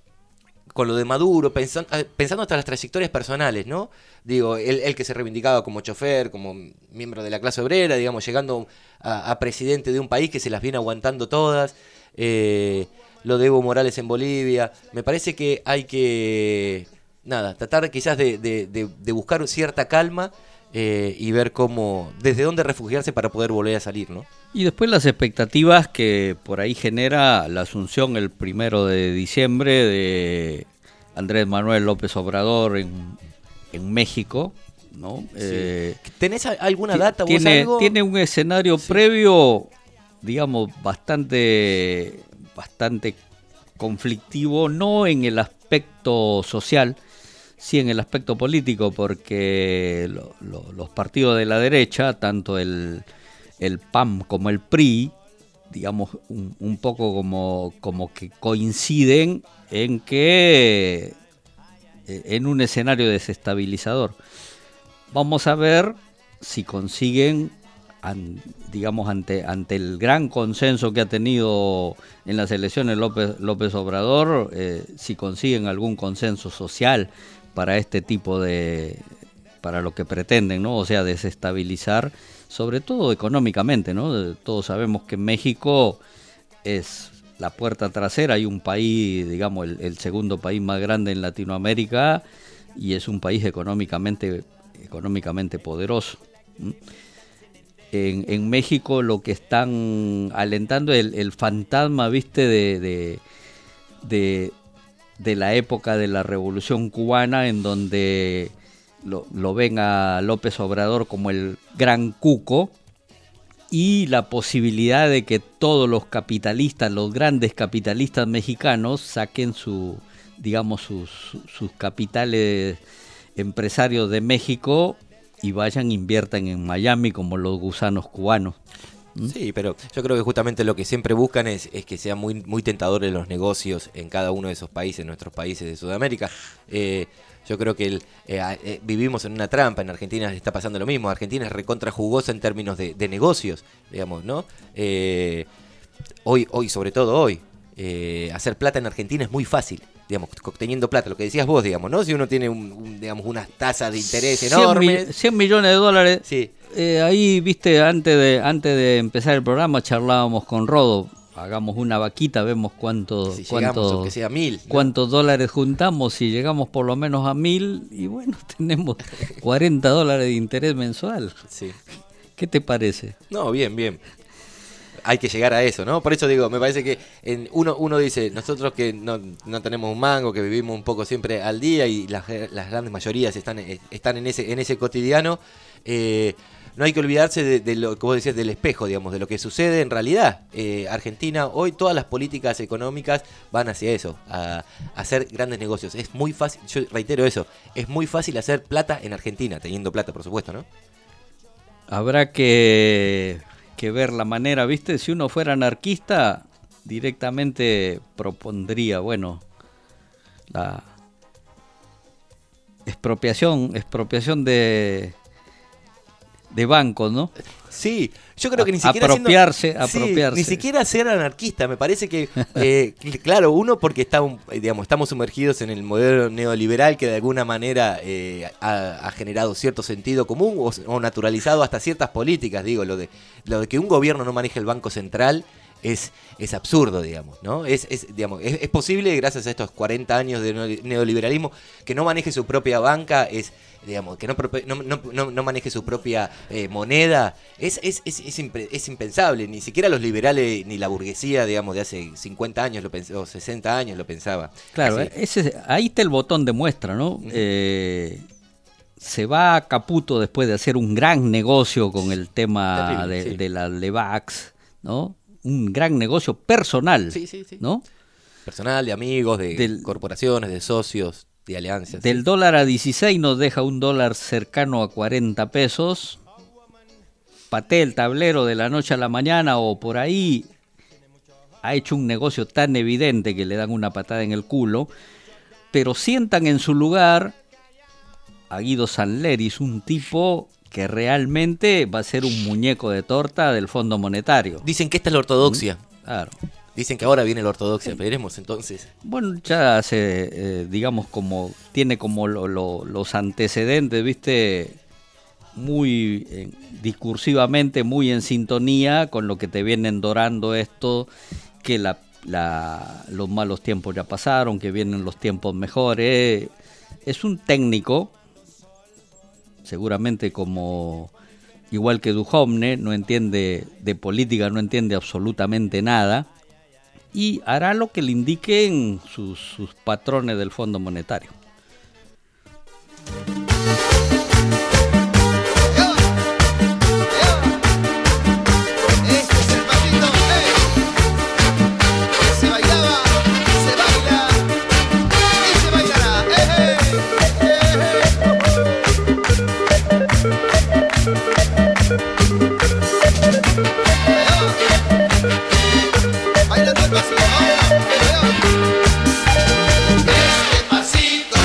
con lo de Maduro, pensando, pensando hasta las trayectorias personales, ¿no? Digo, él, él que se reivindicaba como chofer, como miembro de la clase obrera, digamos, llegando a, a presidente de un país que se las viene aguantando todas, eh, lo de Evo Morales en Bolivia, me parece que hay que, nada, tratar quizás de, de, de, de buscar cierta calma eh, y ver cómo, desde dónde refugiarse para poder volver a salir, ¿no? Y después las expectativas que por ahí genera la asunción el primero de diciembre de Andrés Manuel López Obrador en, en México, ¿no? Sí. Eh, ¿Tenés alguna data? Tiene, vos algo? tiene un escenario sí. previo, digamos, bastante, bastante conflictivo, no en el aspecto social, sí en el aspecto político, porque lo, lo, los partidos de la derecha, tanto el el P A M como el P R I, digamos, un, un poco como, como que coinciden en que en un escenario desestabilizador. Vamos a ver si consiguen, an, digamos, ante, ante el gran consenso que ha tenido en las elecciones López, López Obrador, eh, si consiguen algún consenso social para este tipo de, para lo que pretenden, ¿no? O sea, desestabilizar, sobre todo económicamente, ¿no? Todos sabemos que México es la puerta trasera, hay un país, digamos, el, el segundo país más grande en Latinoamérica y es un país económicamente, económicamente poderoso. En, en México lo que están alentando es el, el fantasma, ¿viste? De, de, de, de la época de la Revolución Cubana, en donde Lo, lo ven a López Obrador como el gran cuco, y la posibilidad de que todos los capitalistas, los grandes capitalistas mexicanos saquen su, digamos, sus, sus capitales empresarios de México y vayan, inviertan en Miami como los gusanos cubanos. Sí, pero yo creo que justamente lo que siempre buscan es, es que sean muy, muy tentadores los negocios en cada uno de esos países, nuestros países de Sudamérica. Eh, yo creo que el, eh, eh, vivimos en una trampa, en Argentina está pasando lo mismo. Argentina es recontra jugosa en términos de, de negocios, digamos, ¿no? Eh, hoy, hoy, sobre todo hoy, eh, hacer plata en Argentina es muy fácil. Digamos, teniendo plata, lo que decías vos, digamos, ¿no? Si uno tiene, un, un, digamos, unas tasas de interés enormes. cien millones de dólares. Sí. Eh, ahí, viste, antes de antes de empezar el programa charlábamos con Rodo. Hagamos una vaquita, vemos cuánto, si cuánto, llegamos, que sea mil, ¿no? cuántos dólares juntamos. Si llegamos por lo menos a mil, y bueno, tenemos cuarenta dólares de interés mensual. Sí. ¿Qué te parece? No, bien, bien. Hay que llegar a eso, ¿no? Por eso digo, me parece que en uno uno dice, nosotros que no, no tenemos un mango, que vivimos un poco siempre al día y las, las grandes mayorías están, están en ese en ese cotidiano, eh, no hay que olvidarse de, de lo que vos decías, del espejo, digamos, de lo que sucede en realidad. Eh, Argentina, hoy todas las políticas económicas van hacia eso, a, a hacer grandes negocios. Es muy fácil, yo reitero eso, es muy fácil hacer plata en Argentina, teniendo plata, por supuesto, ¿no? Habrá que... que ver la manera, ¿viste? Si uno fuera anarquista, directamente propondría, bueno, la expropiación, expropiación de, de bancos, ¿no? Sí, yo creo que ni siquiera apropiarse, siendo, apropiarse. Sí, ni siquiera ser anarquista, me parece que, eh, claro, uno porque está, digamos, estamos sumergidos en el modelo neoliberal que de alguna manera eh, ha, ha generado cierto sentido común o, o naturalizado hasta ciertas políticas, digo, lo de, lo de que un gobierno no maneje el Banco Central es, es absurdo, digamos, ¿no? Es, es, digamos, es, es posible, gracias a estos cuarenta años de neoliberalismo, que no maneje su propia banca, es... digamos, que no, no, no, no maneje su propia eh, moneda, es, es, es, es, impre, es impensable, ni siquiera los liberales ni la burguesía, digamos, de hace cincuenta años lo pens- o sesenta años lo pensaba. Claro, ese, ahí está el botón de muestra, ¿no? Uh-huh. Eh, se va a Caputo después de hacer un gran negocio con el tema Terrible, de, sí. de la Levax, ¿no? Un gran negocio personal, sí, sí, sí. ¿no? Personal, de amigos, de Del, corporaciones, de socios. De alianzas. Del sí. dólar a dieciséis nos deja un dólar cercano a cuarenta pesos. Paté el tablero de la noche a la mañana o por ahí. Ha hecho un negocio tan evidente que le dan una patada en el culo. Pero sientan en su lugar a Guido Sanleris, un tipo que realmente va a ser un muñeco de torta del Fondo Monetario. Dicen que esta es la ortodoxia. Claro. Dicen que ahora viene la ortodoxia, veremos entonces. Bueno, ya se, eh, digamos, como tiene como lo, lo, los antecedentes, viste, muy eh, discursivamente, muy en sintonía con lo que te vienen dorando esto, que la, la, los malos tiempos ya pasaron, que vienen los tiempos mejores. Es un técnico, seguramente como... igual que Duhovne, no entiende de política, no entiende absolutamente nada. Y hará lo que le indiquen sus, sus patrones del Fondo Monetario. Este es el pasito, hey. Que se bailaba, se baila y se bailará, hey, Bailando el pasito, ahora, este pasito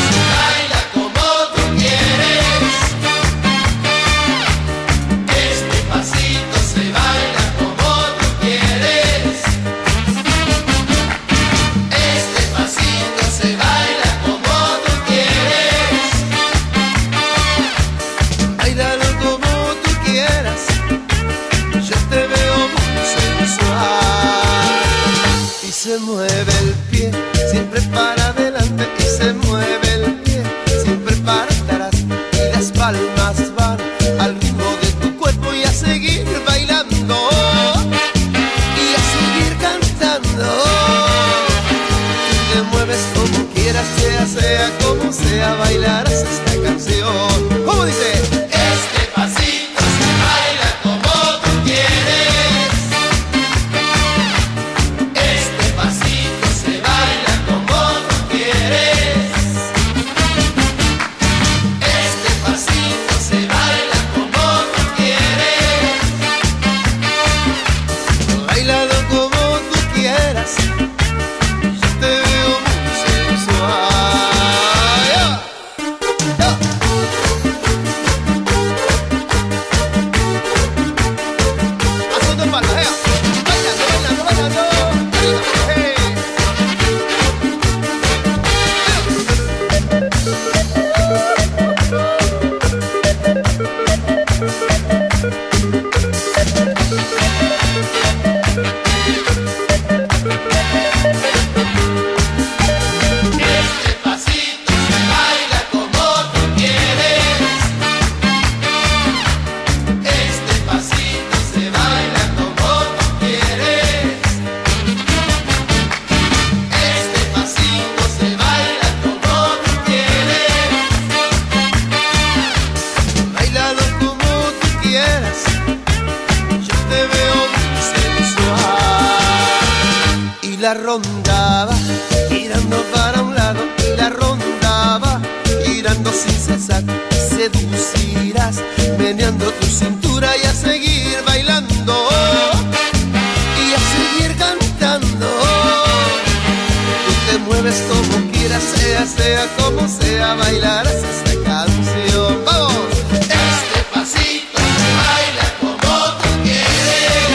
la rondaba, girando para un lado, y la rondaba, girando sin cesar. Seducirás, meneando tu cintura y a seguir bailando, y a seguir cantando. Tú te mueves como quieras, sea, sea como sea, bailarás esta canción. ¡Vamos! Este pasito se baila como tú quieres.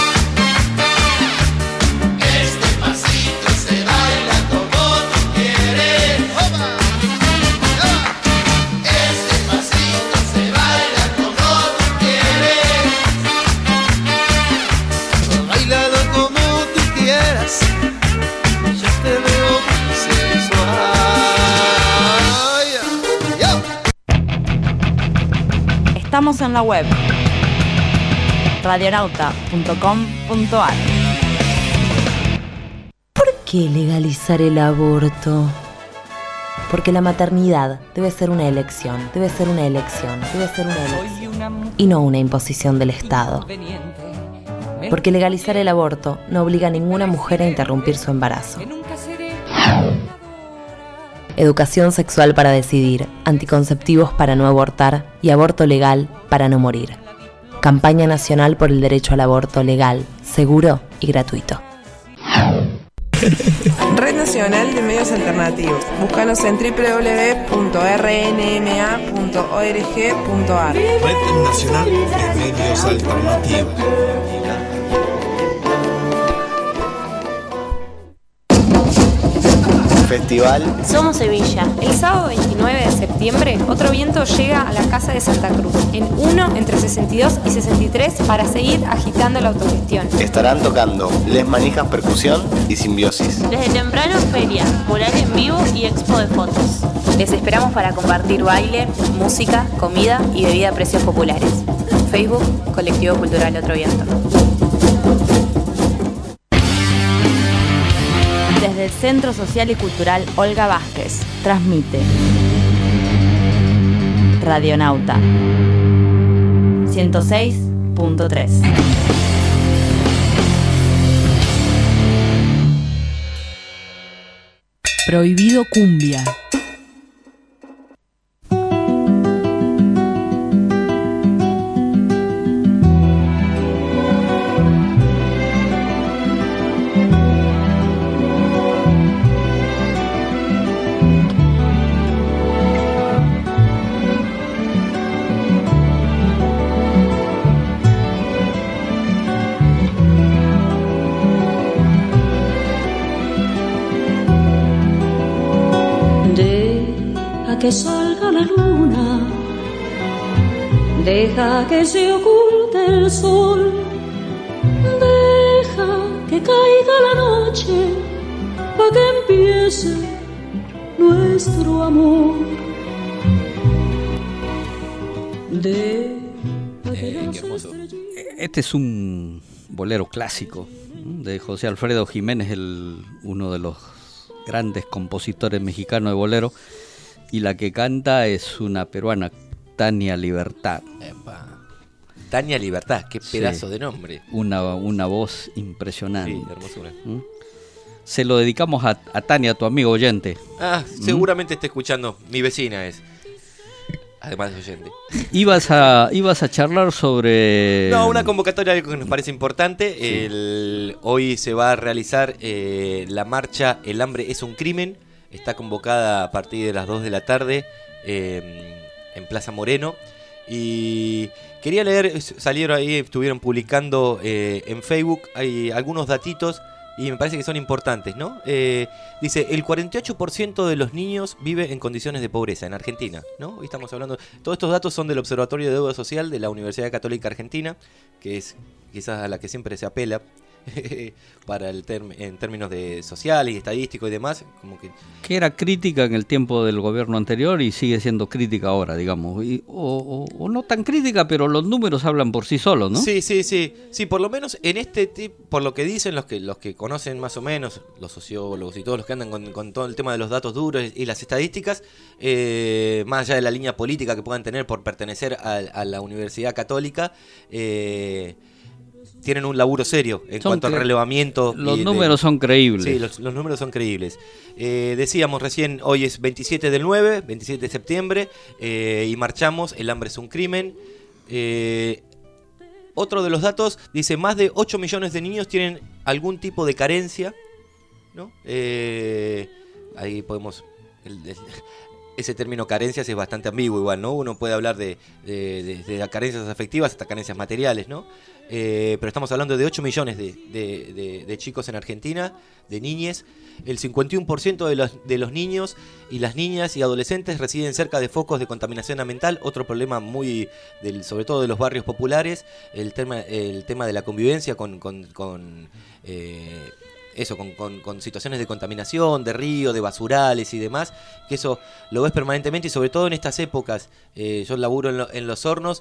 Este pasito se baila como tú quieres. ¡Opa! Este pasito se baila como tú quieres. Bailalo como tú quieras. Yo te veo sensual. Estamos en la web radionauta punto com punto a r. ¿Por qué legalizar el aborto? Porque la maternidad debe ser una elección, debe ser una elección, debe ser una elección y no una imposición del Estado. Porque legalizar el aborto no obliga a ninguna mujer a interrumpir su embarazo. Educación sexual para decidir, anticonceptivos para no abortar y aborto legal para no morir. Campaña nacional por el derecho al aborto legal, seguro y gratuito. Red Nacional de Medios Alternativos. Búscanos en doble u doble u doble u punto r n m a punto org punto a r. Red Nacional de Medios Alternativos. Festival Somos Sevilla. El sábado veintinueve de septiembre, Otro Viento llega a la Casa de Santa Cruz, en uno entre sesenta y dos y sesenta y tres, para seguir agitando la autogestión. estarán tocando Les Manijas Percusión y Simbiosis. Desde temprano, feria, mural en vivo y expo de fotos. Les esperamos para compartir baile, música, comida y bebida a precios populares. Facebook, Colectivo Cultural Otro Viento. Desde el Centro Social y Cultural Olga Vázquez, transmite Radionauta ciento seis punto tres. Prohibido cumbia. Que salga la luna, deja que se oculte el sol, deja que caiga la noche, para que empiece nuestro amor. Deja que Eh, qué hermoso. Este es un bolero clásico de José Alfredo Jiménez, el, uno de los grandes compositores mexicanos de bolero. Y la que canta es una peruana, Tania Libertad. Epa. Tania Libertad, qué pedazo Sí. de nombre. Una, una voz impresionante. Sí, hermosura. ¿Mm? Se lo dedicamos a, a Tania, tu amigo oyente. Ah, ¿Mm? seguramente está escuchando. Mi vecina es. Además de oyente. Ibas a, ibas a charlar sobre... No, una convocatoria, algo que nos parece importante. Sí. El, hoy se va a realizar eh, la marcha El hambre es un crimen. Está convocada a partir de las dos de la tarde eh, en Plaza Moreno. Y quería leer, salieron ahí, estuvieron publicando eh, en Facebook, hay algunos datitos y me parece que son importantes, ¿no? Eh, dice, el cuarenta y ocho por ciento de los niños vive en condiciones de pobreza en Argentina, ¿no? Hoy estamos hablando, todos estos datos son del Observatorio de Deuda Social de la Universidad Católica Argentina, que es quizás a la que siempre se apela para el term en términos de sociales y estadísticos y demás, como que que era crítica en el tiempo del gobierno anterior y sigue siendo crítica ahora, digamos, y, o, o, o no tan crítica, pero los números hablan por sí solos, ¿no? Sí, sí, sí, sí, por lo menos en este tipo, por lo que dicen los que los que conocen más o menos, los sociólogos y todos los que andan con, con todo el tema de los datos duros y las estadísticas, eh, más allá de la línea política que puedan tener por pertenecer a, a la Universidad Católica, eh, tienen un laburo serio en son cuanto al relevamiento. Los números de, son creíbles. Sí, los, los números son creíbles. Eh, decíamos recién, hoy es veintisiete del nueve, veintisiete de septiembre, eh, y marchamos, el hambre es un crimen. Eh, otro de los datos, dice, más de ocho millones de niños tienen algún tipo de carencia, ¿no? Eh, ahí podemos... El, el, ese término carencias es bastante ambiguo igual, ¿no? Uno puede hablar de, de, de, de carencias afectivas hasta carencias materiales, ¿no? Eh, pero estamos hablando de ocho millones de, de, de, de chicos en Argentina, de niñes. El cincuenta y uno por ciento de los, de los niños y las niñas y adolescentes residen cerca de focos de contaminación ambiental, otro problema muy, del, sobre todo de los barrios populares, el tema, el tema de la convivencia con... con, con eh, eso, con, con, con situaciones de contaminación, de río, de basurales y demás, que eso lo ves permanentemente y sobre todo en estas épocas. Eh, yo laburo en, lo, en los hornos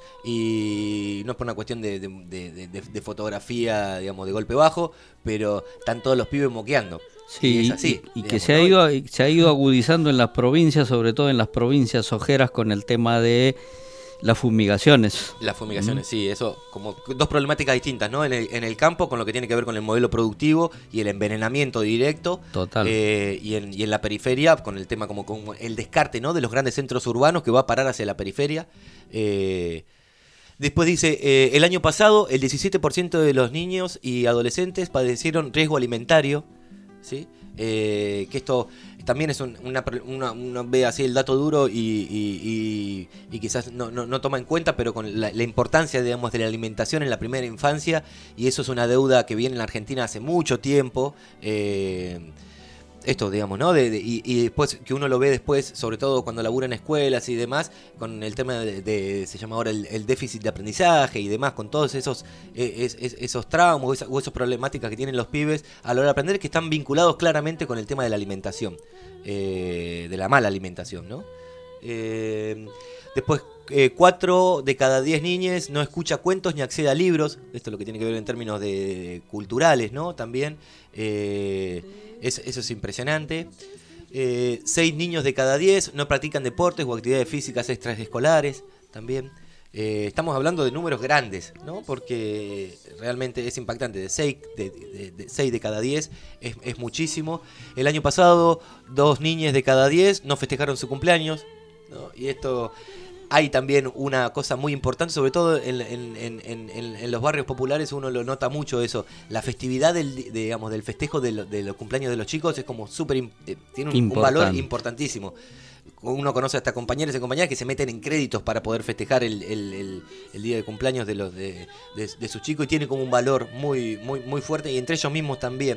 y no es por una cuestión de, de, de, de, de fotografía, digamos, de golpe bajo, pero están todos los pibes moqueando. Sí, y, es así, y, y digamos, que se, ¿no? ha ido, se ha ido agudizando en las provincias, sobre todo en las provincias ojeras, con el tema de las fumigaciones. Las fumigaciones, mm. sí, eso como dos problemáticas distintas, ¿no? En el, en el campo, con lo que tiene que ver con el modelo productivo y el envenenamiento directo. Total. Eh, y, en, y en la periferia, con el tema como, como el descarte, ¿no? De los grandes centros urbanos que va a parar hacia la periferia. Eh, después dice, eh, el año pasado el diecisiete por ciento de los niños y adolescentes padecieron riesgo alimentario, ¿sí? Eh, que esto también es un, una, una, uno ve así el dato duro y, y, y, y quizás no, no, no toma en cuenta, pero con la, la importancia, digamos, de la alimentación en la primera infancia, y eso es una deuda que viene en la Argentina hace mucho tiempo. Eh, esto, digamos, ¿no? De, de, y, y después que uno lo ve después, sobre todo cuando labura en escuelas y demás, con el tema de, de se llama ahora el, el déficit de aprendizaje y demás, con todos esos eh, es, es, esos traumas o esas, o esas problemáticas que tienen los pibes a la hora de aprender, que están vinculados claramente con el tema de la alimentación, eh, de la mala alimentación, ¿no? Eh, después, eh, cuatro de cada diez niñes no escucha cuentos ni accede a libros. Esto es lo que tiene que ver en términos de, de culturales, ¿no? También eh, es, eso es impresionante. Eh, seis niños de cada diez no practican deportes o actividades físicas extraescolares. También eh, estamos hablando de números grandes, ¿no? Porque realmente es impactante. De seis de, de, de, seis de cada diez es, es muchísimo. El año pasado, dos niñas de cada diez no festejaron su cumpleaños, ¿no? Y esto, hay también una cosa muy importante, sobre todo en, en, en, en, en los barrios populares uno lo nota mucho eso, la festividad del, de, digamos, del festejo de, lo, de los cumpleaños de los chicos es como súper, eh, tiene un, un valor importantísimo. Uno conoce hasta compañeros y compañeras que se meten en créditos para poder festejar el, el, el, el día de cumpleaños de los de, de, de sus chicos, y tiene como un valor muy, muy, muy fuerte, y entre ellos mismos también.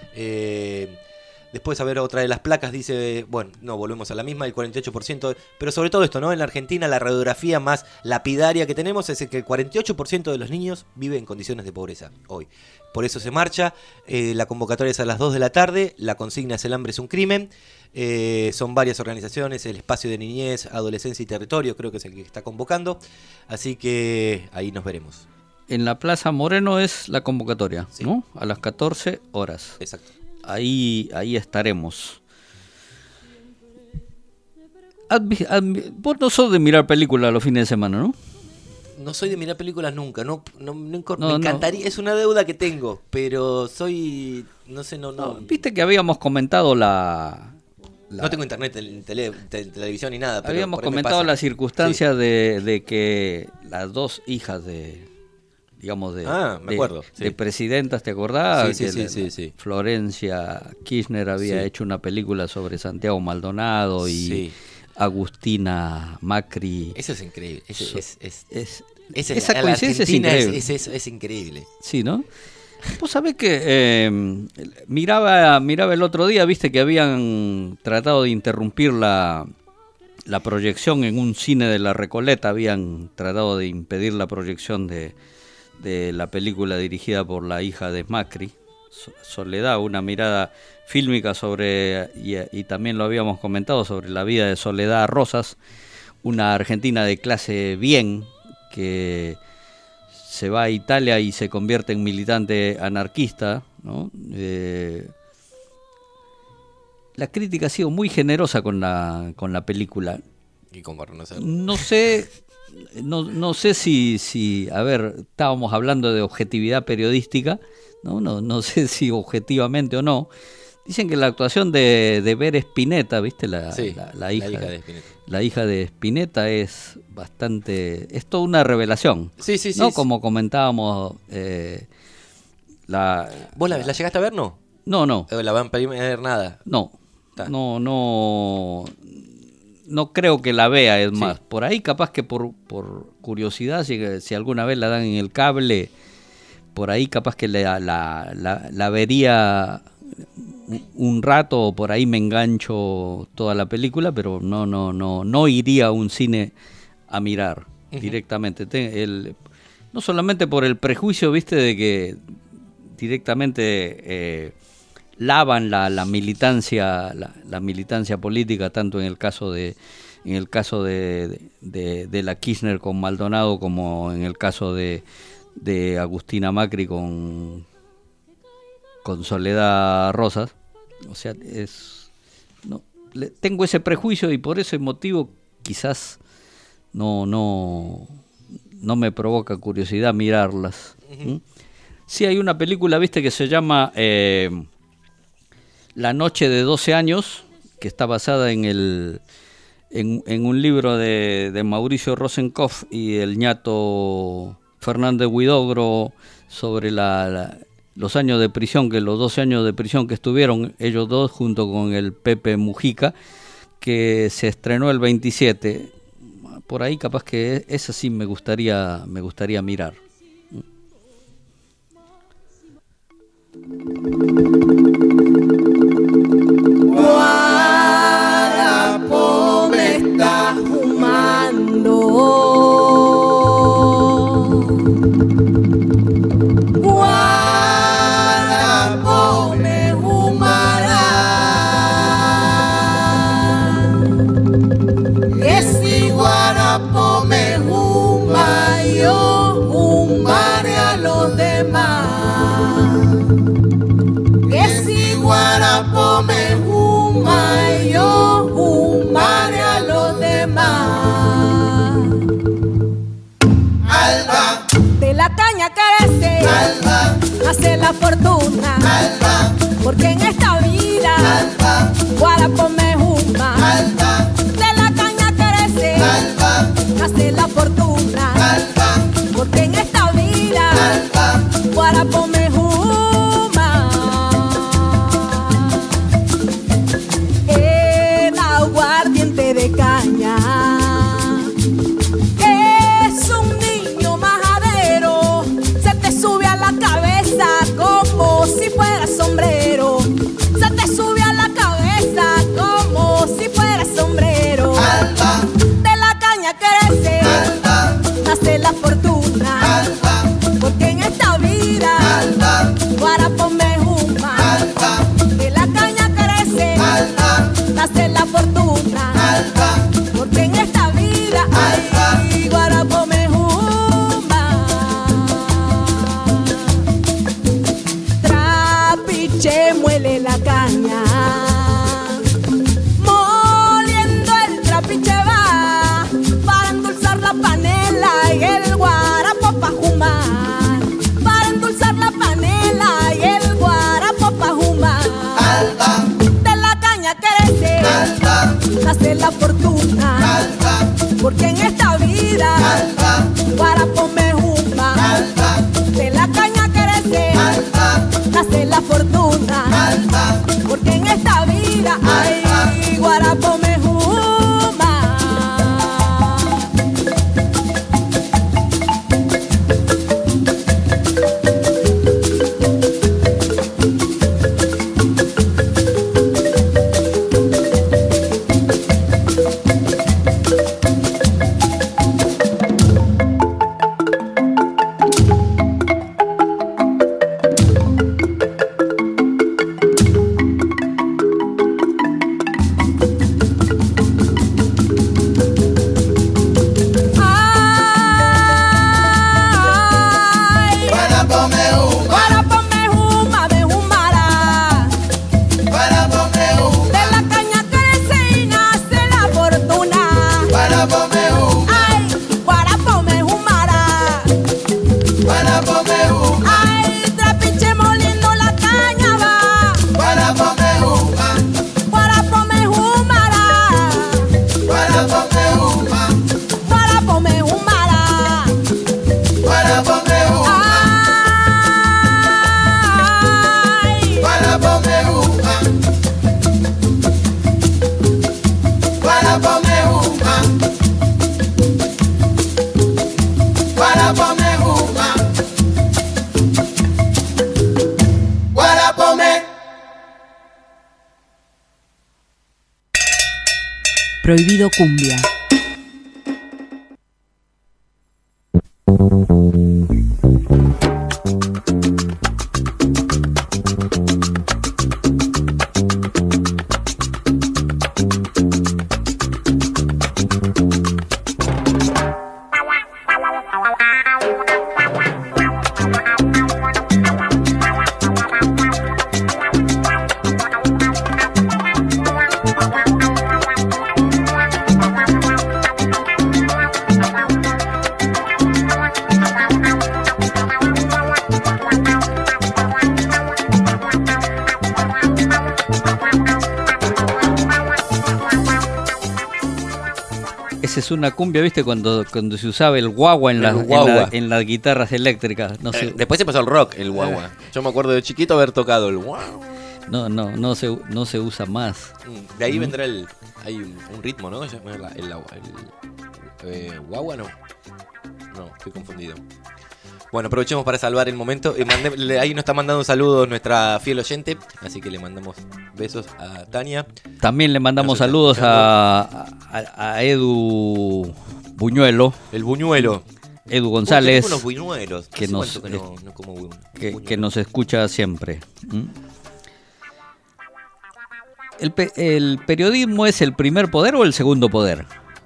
Eh, Después, a ver, otra de las placas dice, bueno, no, volvemos a la misma, el cuarenta y ocho por ciento, pero sobre todo esto, ¿no? En la Argentina la radiografía más lapidaria que tenemos es que el cuarenta y ocho por ciento de los niños vive en condiciones de pobreza hoy. Por eso se marcha, eh, la convocatoria es a las dos de la tarde, la consigna es el hambre es un crimen, eh, son varias organizaciones, el Espacio de Niñez, Adolescencia y Territorio, creo que es el que está convocando, así que ahí nos veremos. En la Plaza Moreno es la convocatoria, sí, ¿no? A las catorce horas. Exacto. Ahí, ahí estaremos. Advi, advi, vos no sos de mirar películas los fines de semana, ¿no? No soy de mirar películas nunca, no, no, no, no me encantaría, no. Es una deuda que tengo, pero soy, no sé, no, no. no Viste que habíamos comentado la... La, no tengo internet en tele, te, televisión ni nada. Pero habíamos comentado la circunstancia, sí, de, de que las dos hijas de... digamos, de, ah, me acuerdo, de, sí. de presidentas, ¿te acordás? Sí, sí, que sí, la, sí, sí. Florencia Kirchner había sí. hecho una película sobre Santiago Maldonado y sí. Agustina Macri. Eso es increíble. Eso, es, es, es, es, esa coincidencia es increíble. Es, es, es, es increíble. Sí, ¿no? Vos sabés que eh, miraba, miraba el otro día, viste que habían tratado de interrumpir la, la proyección en un cine de La Recoleta, habían tratado de impedir la proyección de, de la película dirigida por la hija de Macri, Soledad, una mirada fílmica sobre, y, y también lo habíamos comentado, sobre la vida de Soledad Rosas, una argentina de clase bien, que se va a Italia y se convierte en militante anarquista, ¿no? Eh, la crítica ha sido muy generosa con la con la película. Y con conocer. No sé, no, no sé si, si, a ver, estábamos hablando de objetividad periodística, no, no, no sé si objetivamente o no. Dicen que la actuación de, de Vera Spinetta, ¿viste? La, sí, la, la, hija, la hija de Spinetta. La hija de Spinetta es bastante... Es toda una revelación. Sí, sí, sí. ¿No? Sí. Como comentábamos... Eh, la, ¿Vos la, la llegaste a ver, no? No, no. ¿La van a ver nada? No. Ta. No, no... No creo que la vea, es más. Sí. Por ahí capaz que por, por curiosidad, si, si alguna vez la dan en el cable, por ahí capaz que la, la, la, la vería... un rato, o por ahí me engancho toda la película, pero no no no no iría a un cine a mirar uh-huh. directamente. El, no solamente por el prejuicio, viste, de que directamente eh, lavan la, la militancia la, la militancia política, tanto en el caso de en el caso de, de, de la Kirchner con Maldonado, como en el caso de, de Agustina Macri con con Soledad Rosas. O sea, es no le, tengo ese prejuicio y por ese motivo quizás no no no me provoca curiosidad mirarlas. Uh-huh. ¿Mm? Sí, hay una película, viste, que se llama eh, La noche de doce años, que está basada en el en, en un libro de, de Mauricio Rosenkopf y el ñato Fernández Huidobro sobre la, la los años de prisión, que los doce años de prisión que estuvieron ellos dos junto con el Pepe Mujica, que se estrenó el veintisiete. Por ahí capaz que esa sí me gustaría me gustaría mirar. Guarapo me está fumando. Me huma y yo humaré a los demás. Alba, de la caña crece, Alba, hace la fortuna, Alba, porque en esta vida, Alba, guarapo me huma, Alba, de la caña crece, Alba, hace la fortuna, Alba, porque en esta vida, Alba, guarapo me huma. De caña es un niño majadero, se te sube a la cabeza como si fuera sombrero, se te sube a la cabeza como si fuera sombrero. Alba, de la caña crece, Alba, nace la fortuna, Alba, porque en esta vida, Alba, guarapo me huma, Alba, de la caña crece, Alba, nace la fortuna, Alba, porque en esta vida hay guarapo me huma. Trapiche muele la caña, moliendo el trapiche va para endulzar la panela y el guarapo pa' fumar, para endulzar la panela y el guarapo pa' fumar. Alba, de la caña crece, Alba, nace la fortuna, Alba, porque en esta vida, Alba, guarapo me huma, Alba, de la caña crece, Alba, nace la fortuna, Alba, porque en esta vida hay guarapo me huma. Ay, guarapo me humara. Guarapo me huma. Ay, trapiche molino la caña va. Guarapo me huma. Guarapo me humara. Guarapo me huma. Guarapo me humara. Guarapo me huma. Ay, Guarapo me huma. Guarapo me huma. Guarapo me huma. Guarapo me. Prohibido cumbia. Esa es una cumbia, ¿viste? Cuando, cuando se usaba el guagua en, El la- en, guagua. la- en las guitarras eléctricas. No, Eh, se, después se pasó al rock, el guagua. Yo me acuerdo de chiquito haber tocado el guagua. no, no, no, se, no se usa más. Mm, De ahí Mm. vendrá el. Hay un, un ritmo, ¿no? Se llama El, el, el- eh, guagua, no. No, estoy confundido. Bueno, aprovechemos para salvar el momento. Eh, mandé- le- ahí nos está mandando un saludo nuestra fiel oyente. Así que le mandamos besos a Tania. También le mandamos Nos está saludos a, a, a Edu Buñuelo. El Buñuelo. Edu González. Uy, tengo unos buñuelos. Que Hace nos, cuánto que no, no como bu- que, buñuelos. que nos escucha siempre. ¿Mm? ¿El, pe- ¿El periodismo es el primer poder o el segundo poder?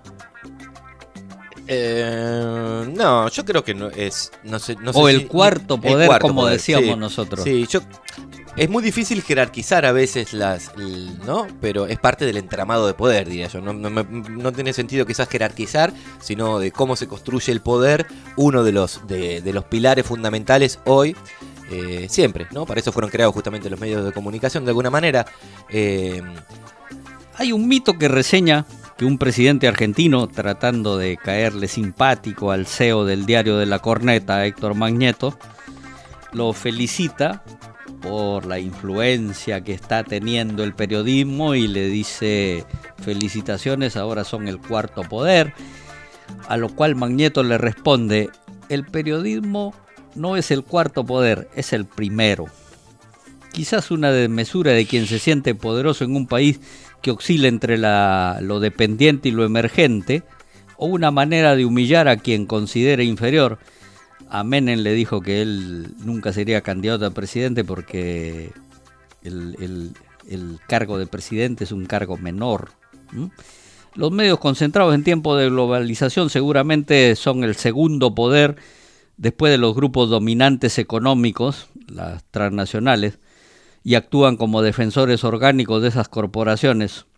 Eh, no, yo creo que no es. No sé, no sé O si- el cuarto el poder, cuarto como poder, decíamos sí. nosotros. Sí, yo. Es muy difícil jerarquizar a veces las. l- ¿No? Pero es parte del entramado de poder, diría yo. No, no, me- no tiene sentido quizás jerarquizar, sino de cómo se construye el poder. Uno de los, de, de los pilares fundamentales hoy. eh, siempre, ¿no? Para eso fueron creados justamente los medios de comunicación de alguna manera. Eh, Hay un mito que reseña que un presidente argentino, tratando de caerle simpático al C E O del diario de La Corneta, Héctor Magneto, lo felicita por la influencia que está teniendo el periodismo y le dice: felicitaciones, ahora son el cuarto poder. A lo cual Magneto le responde: el periodismo no es el cuarto poder, es el primero. Quizás una desmesura de quien se siente poderoso en un país que oscila entre la, lo dependiente y lo emergente, o una manera de humillar a quien considere inferior. A Menem le dijo que él nunca sería candidato a presidente porque el, el- el cargo de presidente es un cargo menor. ¿Mm? Los medios concentrados en tiempos de globalización seguramente son el segundo poder después de los grupos dominantes económicos, las transnacionales, y actúan como defensores orgánicos de esas corporaciones.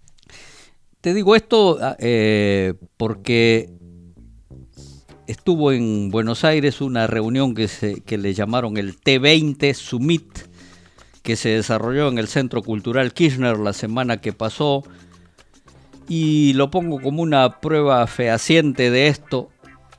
Te digo esto eh, porque estuvo en Buenos Aires una reunión que, se, que le llamaron el T veinte Summit, que se desarrolló en el Centro Cultural Kirchner la semana que pasó, y lo pongo como una prueba fehaciente de esto.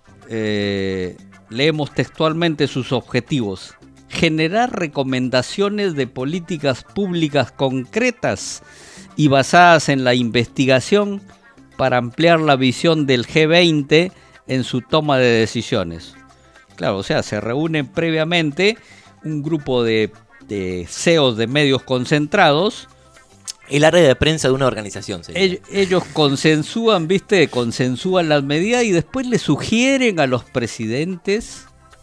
Eh, leemos textualmente sus objetivos: generar recomendaciones de políticas públicas concretas y basadas en la investigación para ampliar la visión del G veinte en su toma de decisiones. Claro, o sea, se reúnen previamente un grupo de, de C E Os de medios concentrados. El área de prensa de una organización, sería. Ellos, ellos consensúan, ¿viste? Consensúan las medidas y después le sugieren a los presidentes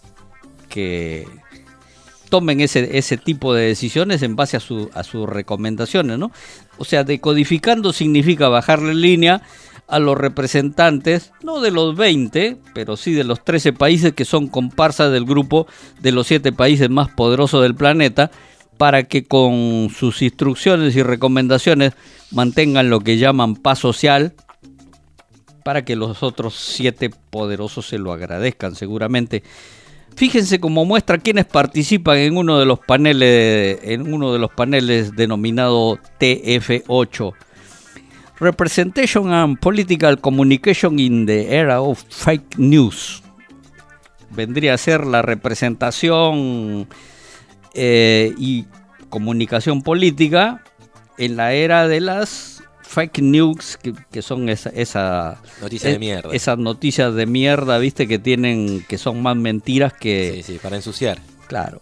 que tomen ese, ese tipo de decisiones en base a, su, a sus recomendaciones, ¿no? O sea, decodificando significa bajarle línea a los representantes, no de los veinte, pero sí de los trece países que son comparsas del grupo de los siete países más poderosos del planeta, para que con sus instrucciones y recomendaciones mantengan lo que llaman paz social, para que los otros siete poderosos se lo agradezcan seguramente. Fíjense cómo muestra quienes participan en uno de los paneles, en uno de los paneles denominado T F ocho. Representation and Political Communication in the Era of Fake News. Vendría a ser la representación eh, y comunicación política en la era de las fake news, que, que son esa, esa noticias de mierda. Esas noticias de mierda, viste, que tienen, que son más mentiras que. Sí, sí, para ensuciar. Claro.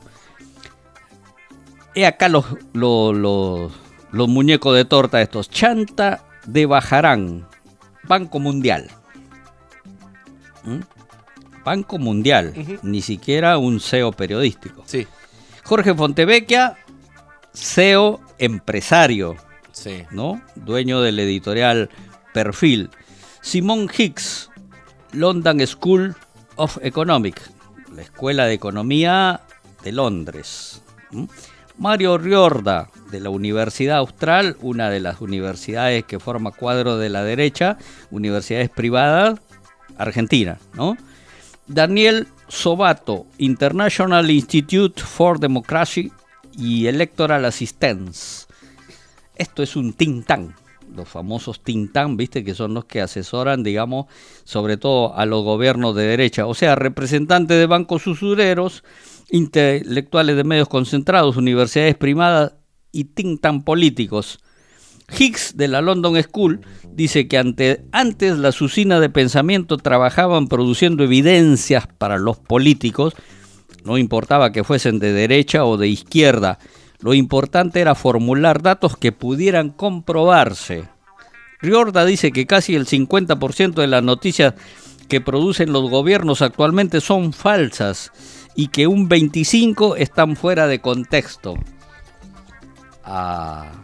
He acá los, los, los, los muñecos de torta estos. Chanta de Bajarán, Banco Mundial. ¿Mm? Banco Mundial, uh-huh. Ni siquiera un C E O periodístico. Sí. Jorge Fontevecchia, C E O empresario, sí. ¿No? Dueño del editorial Perfil. Simon Hicks, London School of Economics, la Escuela de Economía de Londres. ¿Mm? Mario Riorda, de la Universidad Austral, una de las universidades que forma cuadro de la derecha, universidades privadas, Argentina, ¿no? Daniel Sobato, International Institute for Democracy y Electoral Assistance. Esto es un think tank, los famosos think tank, viste, que son los que asesoran, digamos, sobre todo a los gobiernos de derecha, o sea, representantes de bancos usureros, intelectuales de medios concentrados, universidades privadas y think tank políticos. Hicks, de la London School, dice que ante, antes las usinas de pensamiento trabajaban produciendo evidencias para los políticos, no importaba que fuesen de derecha o de izquierda, lo importante era formular datos que pudieran comprobarse. Riorda dice que casi el cincuenta por ciento de las noticias que producen los gobiernos actualmente son falsas y que un veinticinco por ciento están fuera de contexto. Ah...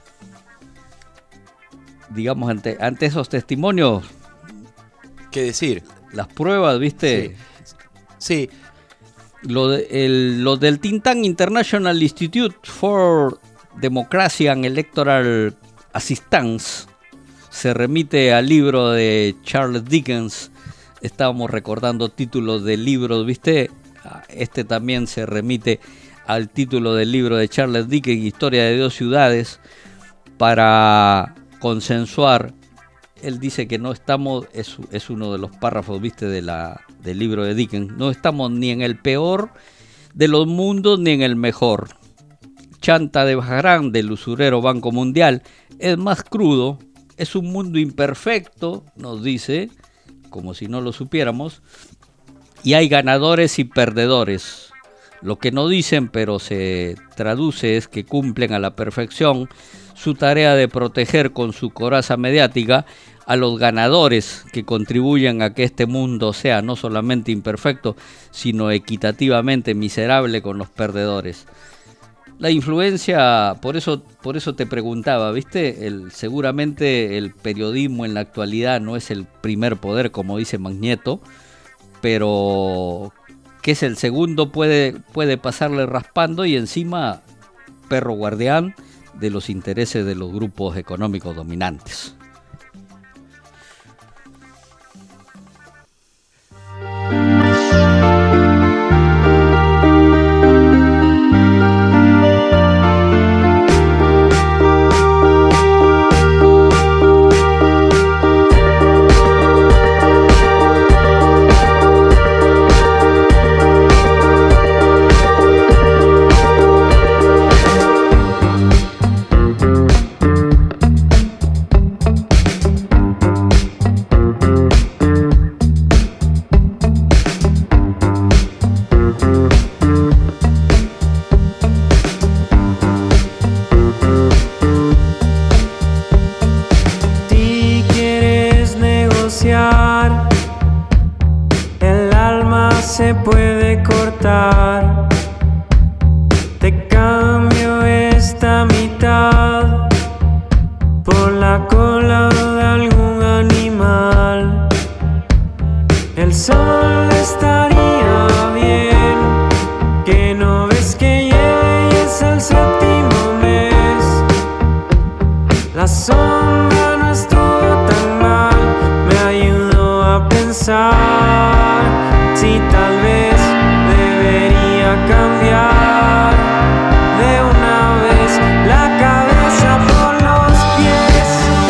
Digamos, ante, ante esos testimonios, ¿qué decir? Las pruebas, ¿viste? Sí. sí. Lo, de, el, lo del think tank International Institute for Democracy and Electoral Assistance se remite al libro de Charles Dickens. Estábamos recordando títulos de libros, ¿viste? Este también se remite al título del libro de Charles Dickens, Historia de dos ciudades, para consensuar. Él dice que no estamos, es, es uno de los párrafos, viste, de la, del libro de Dickens, no estamos ni en el peor de los mundos ni en el mejor. Chanta de Bajarán, del usurero Banco Mundial, es más crudo, es un mundo imperfecto, nos dice, como si no lo supiéramos, y hay ganadores y perdedores. Lo que no dicen, pero se traduce, es que cumplen a la perfección su tarea de proteger con su coraza mediática a los ganadores que contribuyen a que este mundo sea no solamente imperfecto, sino equitativamente miserable con los perdedores. La influencia, por eso, por eso te preguntaba, ¿viste? El, seguramente el periodismo en la actualidad no es el primer poder, como dice Magneto, pero que es el segundo, puede, puede pasarle raspando y encima perro guardián de los intereses de los grupos económicos dominantes. Se puede cortar, te cambio esta mitad por la cola de algún animal. El sol estaría bien, que no ves que llega y es el séptimo mes. La sombra no estuvo tan mal, me ayudó. pensar si tal vez debería cambiar de una vez la cabeza por los pies.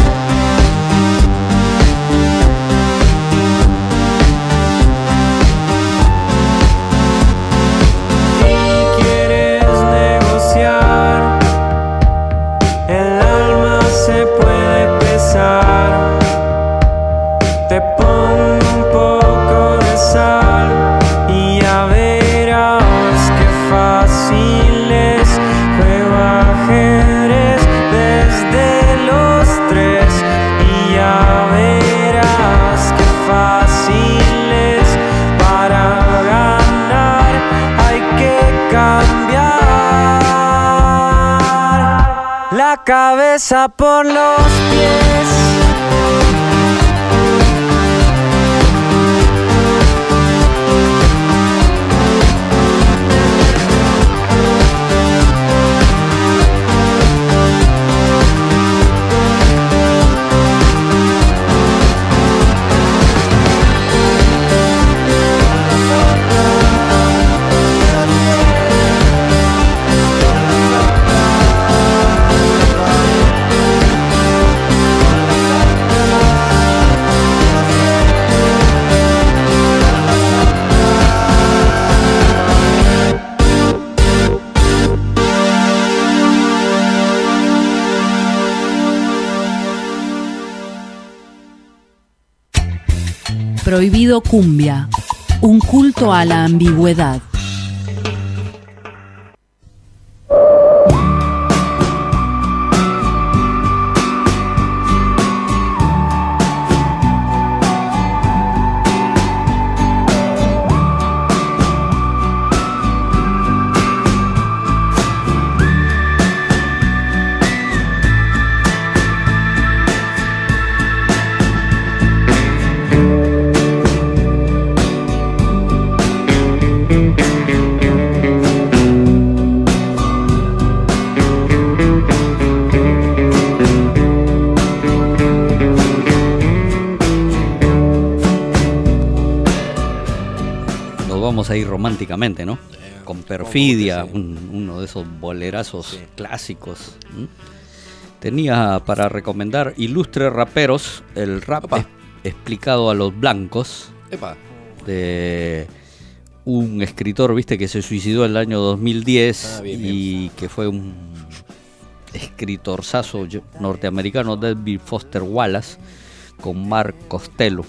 Y quieres negociar, el alma se puede pesar. Te pongo un poco de sal y ya verás qué fácil es. Juego ajedrez desde los tres y ya verás qué fácil es. Para ganar hay que cambiar la cabeza por los pies. Prohibido Cumbia, un culto a la ambigüedad. Ahí románticamente, ¿no? Eh, Con Perfidia, sí. un, uno de esos bolerazos sí. clásicos. ¿Mm? Tenía para recomendar Ilustres Raperos, el rap es, explicado a los blancos. Epa. De un escritor, viste, que se suicidó en el año dos mil diez. Ah, bien, y bien. Que fue un escritorzazo norteamericano, David Foster Wallace, con Mark Costello.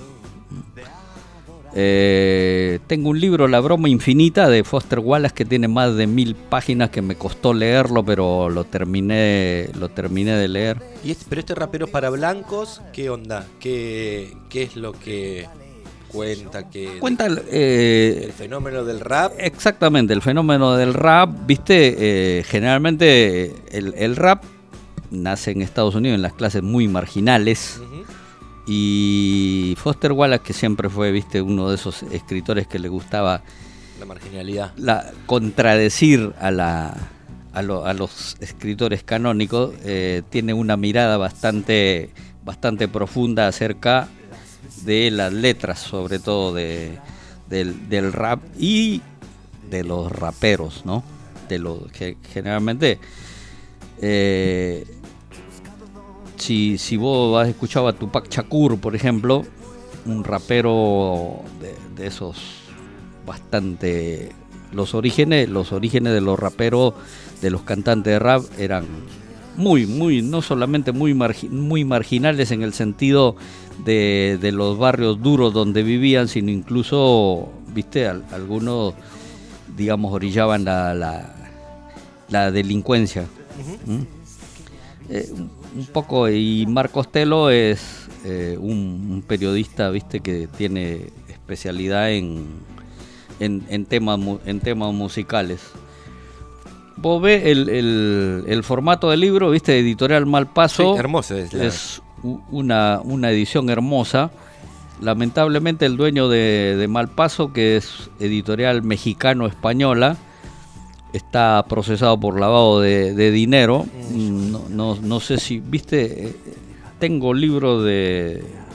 Eh, tengo un libro, La Broma Infinita, de Foster Wallace, que tiene más de mil páginas, que me costó leerlo, pero lo terminé, lo terminé de leer. ¿Y este, pero este rapero para blancos, qué onda? ¿Qué, qué es lo que cuenta? Que cuenta eh, el fenómeno del rap. Exactamente, el fenómeno del rap. Viste, eh, generalmente el, el rap nace en Estados Unidos en las clases muy marginales. Uh-huh. Y Foster Wallace, que siempre fue, viste, uno de esos escritores que le gustaba la marginalidad, la, contradecir a la a, lo, a los escritores canónicos, eh, tiene una mirada bastante bastante profunda acerca de las letras, sobre todo de del, del rap y de los raperos, ¿no? De los que generalmente eh, Si, si vos has escuchado a Tupac Shakur, por ejemplo, un rapero de, de esos bastante... Los orígenes, los orígenes de los raperos, de los cantantes de rap, eran muy, muy, no solamente muy, margi, muy marginales en el sentido de, de los barrios duros donde vivían, sino incluso, viste, al, algunos, digamos, orillaban la, la, la delincuencia. Uh-huh. ¿Mm? Eh, un poco, y Mark Costello es eh, un, un periodista, viste, que tiene especialidad en en, en temas en temas musicales. Vos ves el, el, el formato del libro, viste, Editorial Malpaso. Sí, hermoso es, la... es una, una edición hermosa. Lamentablemente el dueño de, de Malpaso, que es Editorial Mexicano-Española, está procesado por lavado de, de dinero. No, no, no sé si, viste, tengo libros de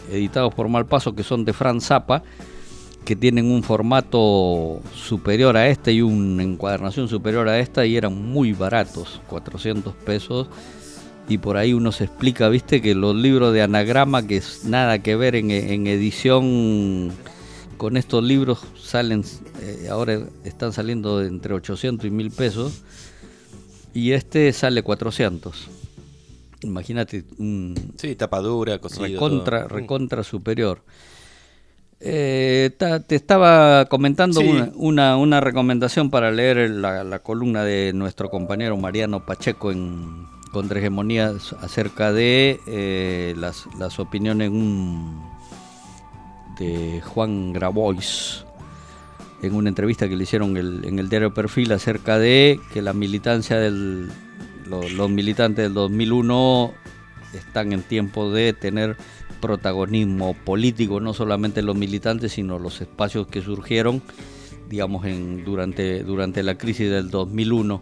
editados por Malpaso, que son de Fran Zappa, que tienen un formato superior a este y una encuadernación superior a esta, y eran muy baratos, cuatrocientos pesos. Y por ahí uno se explica, viste, que los libros de anagrama, que es nada que ver en, en edición con estos libros, salen, eh, ahora están saliendo de entre ochocientos y mil pesos, y este sale cuatrocientos. Imagínate un sí, tapadura, cosido, recontra, recontra superior. Eh, ta, te estaba comentando sí. una, una, una recomendación para leer la, la columna de nuestro compañero Mariano Pacheco en Contrahegemonía acerca de eh, las, las opiniones un, de Juan Grabois en una entrevista que le hicieron el, en el diario Perfil acerca de que la militancia del lo, los militantes del dos mil uno están en tiempo de tener protagonismo político, no solamente los militantes, sino los espacios que surgieron, digamos, en, durante, durante la crisis del dos mil uno.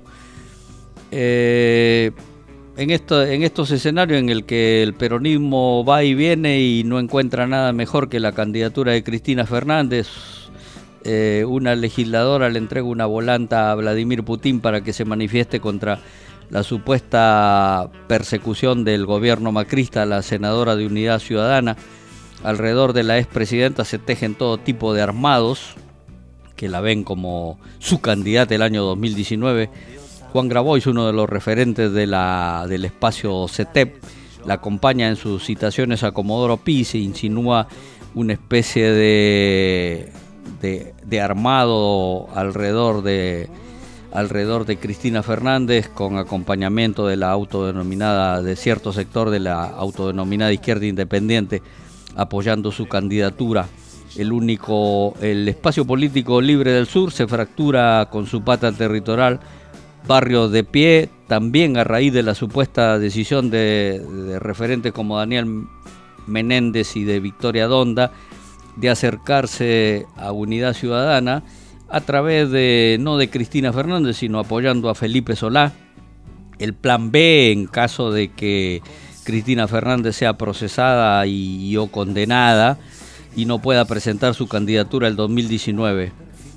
Eh, en, esto, en estos escenarios en el que el peronismo va y viene y no encuentra nada mejor que la candidatura de Cristina Fernández, eh, una legisladora le entrega una volanta a Vladimir Putin para que se manifieste contra la supuesta persecución del gobierno macrista a la senadora de Unidad Ciudadana. Alrededor de la expresidenta se tejen todo tipo de armados que la ven como su candidata el año dos mil diecinueve. Juan Grabois, uno de los referentes de la, del espacio C E T E P, la acompaña en sus citaciones a Comodoro Pi, se insinúa una especie de, de, de armado alrededor de alrededor de Cristina Fernández, con acompañamiento de la autodenominada, de cierto sector de la autodenominada izquierda independiente, apoyando su candidatura. El único, el espacio político libre del sur se fractura con su pata territorial, Barrios de Pie, también a raíz de la supuesta decisión de, de referentes como Daniel Menéndez y de Victoria Donda de acercarse a Unidad Ciudadana, a través de, no de Cristina Fernández, sino apoyando a Felipe Solá. El plan B, en caso de que Cristina Fernández sea procesada y, y o condenada y no pueda presentar su candidatura el dos mil diecinueve.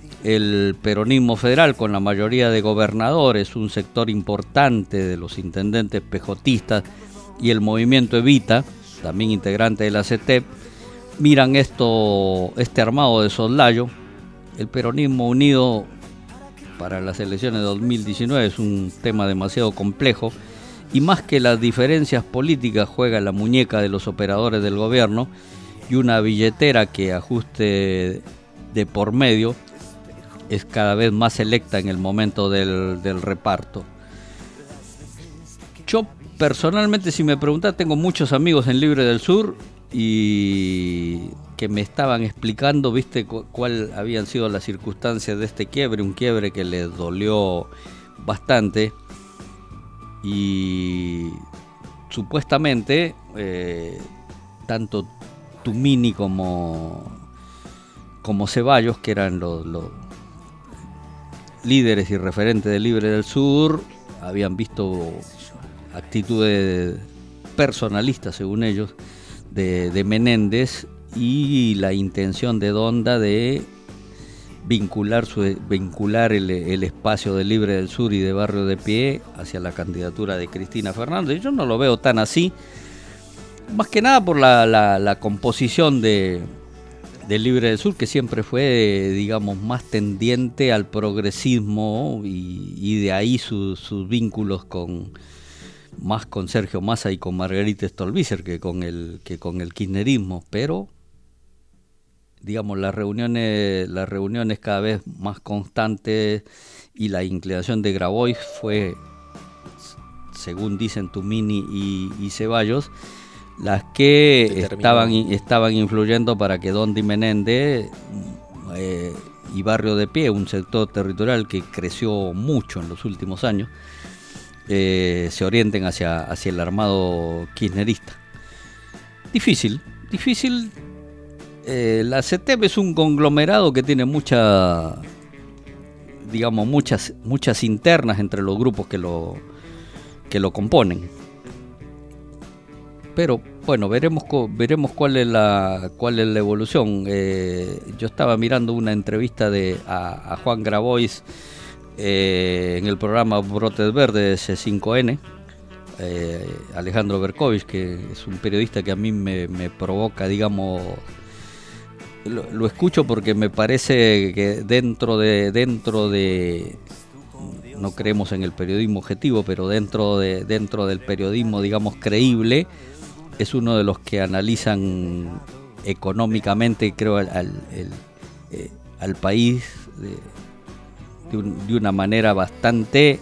El peronismo federal, con la mayoría de gobernadores, un sector importante de los intendentes pejotistas y el movimiento Evita, también integrante de la C E T E P, miran esto, este armado de soslayo. El peronismo unido para las elecciones de dos mil diecinueve es un tema demasiado complejo, y más que las diferencias políticas juega la muñeca de los operadores del gobierno y una billetera que, ajuste de por medio, es cada vez más selecta en el momento del, del reparto. Yo personalmente, si me preguntas, tengo muchos amigos en Libre del Sur y que me estaban explicando, viste, cu cuál habían sido las circunstancias de este quiebre, un quiebre que les dolió bastante, y supuestamente eh, tanto Tumini como como Ceballos, que eran los, los líderes y referentes de Libre del Sur, habían visto actitudes personalistas, según ellos, de, de Menéndez, y la intención de Donda de vincular su vincular el, el espacio de Libre del Sur y de Barrio de Pie hacia la candidatura de Cristina Fernández. Yo no lo veo tan así, más que nada por la, la, la composición de, de Libre del Sur, que siempre fue, digamos, más tendiente al progresismo, y, y de ahí su, sus vínculos con más con Sergio Massa y con Margarita Stolbizer que con el que con el kirchnerismo, pero digamos las reuniones las reuniones cada vez más constantes y la inclinación de Grabois fue, según dicen Tumini y, y Ceballos, las que estaban estaban influyendo para que Donda y Menéndez eh, y Barrio de Pie, un sector territorial que creció mucho en los últimos años, Eh, se orienten hacia, hacia el armado kirchnerista. Difícil, difícil. Eh, la C E T E P es un conglomerado que tiene mucha, digamos, muchas, muchas internas entre los grupos que lo, que lo componen. pero bueno, veremos veremos cuál es la cuál es la evolución. Eh, yo estaba mirando una entrevista de a, a Juan Grabois eh, en el programa Brotes Verdes C cinco N. Eh, Alejandro Berkovich, que es un periodista que a mí me, me provoca, digamos, lo, lo escucho porque me parece que dentro de dentro de no creemos en el periodismo objetivo, pero dentro de dentro del periodismo, digamos, creíble, es uno de los que analizan económicamente, creo, al, al, el, eh, al país de, de, un, de una manera bastante,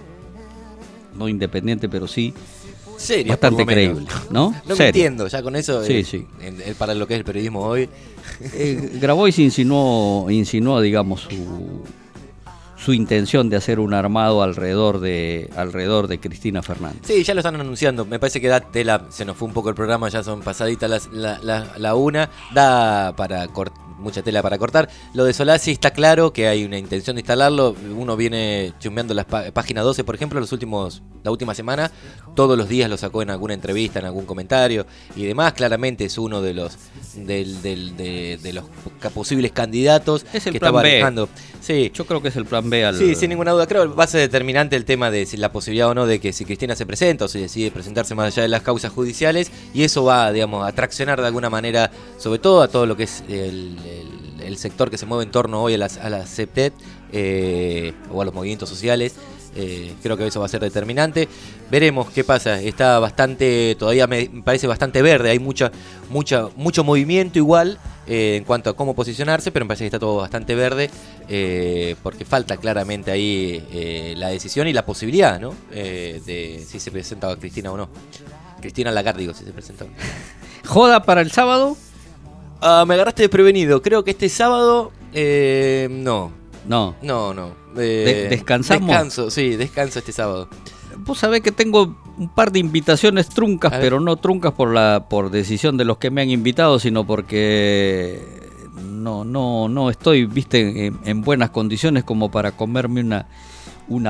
no independiente, pero sí seria, bastante creíble, ¿no? No Seria. me entiendo, ya con eso, sí, eh, sí. En, en, para lo que es el periodismo hoy. Eh, Grabois insinuó, insinuó, digamos, su, su intención de hacer un armado alrededor de alrededor de Cristina Fernández. Sí, ya lo están anunciando. Me parece que da tela, se nos fue un poco el programa, ya son pasaditas las, la, la, la una, da para cortar. Mucha tela para cortar. Lo de Solazzi está claro que hay una intención de instalarlo. Uno viene chumbeando las pá- página doce, por ejemplo, los últimos, la última semana. Todos los días lo sacó en alguna entrevista, en algún comentario y demás. Claramente es uno de los del, del, de, de los posibles candidatos es el que plan estaba B. manejando. Sí. Yo creo que es el plan B. Al... Sí, sin ninguna duda. Creo que va a ser determinante el tema de si la posibilidad o no de que si Cristina se presenta o si decide presentarse más allá de las causas judiciales. Y eso va, digamos, a traccionar de alguna manera, sobre todo a todo lo que es el... el el sector que se mueve en torno hoy a las a la CEPTET eh, o a los movimientos sociales. Eh, creo que eso va a ser determinante. Veremos qué pasa. Está bastante, todavía me parece bastante verde. Hay mucha, mucha, mucho movimiento igual eh, en cuanto a cómo posicionarse, pero me parece que está todo bastante verde eh, porque falta claramente ahí eh, la decisión y la posibilidad, ¿no? Eh, de si se presentaba Cristina o no. Cristina Lagarde, digo, si se presentaba. ¿Joda para el sábado? Uh, me agarraste desprevenido. Creo que este sábado eh, no. No. No, no. Eh, De- ¿Descansamos? Descanso, sí, descanso este sábado. Vos sabés que tengo un par de invitaciones truncas, pero no truncas por la por decisión de los que me han invitado, sino porque no no no estoy, viste, en, en buenas condiciones como para comerme una una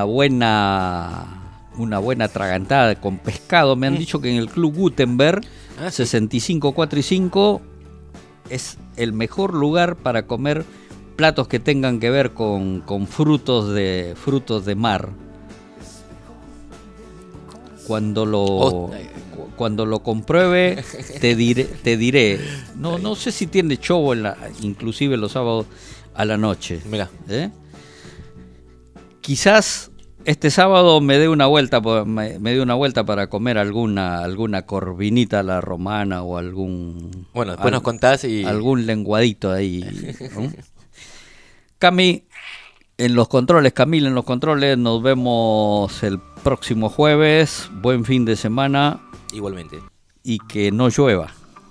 buena una buena tragantada con pescado. Me han Mm. dicho que en el Club Gutenberg, Ah, sí. sesenta y cinco, cuatro y cinco, es el mejor lugar para comer platos que tengan que ver con, con frutos de frutos de mar. Cuando lo Oh. cu- cuando lo compruebe te diré te diré. No no sé si tiene show en la, inclusive los sábados a la noche. Mirá. ¿Eh? Quizás este sábado me dé una vuelta po- me, me dé una vuelta para comer alguna alguna corvinita a la romana o algún Bueno, después nos contás y... algún lenguadito ahí, ¿no? Cami en los controles, Camila en los controles. Nos vemos el próximo jueves. Buen fin de semana Igualmente. y que no llueva.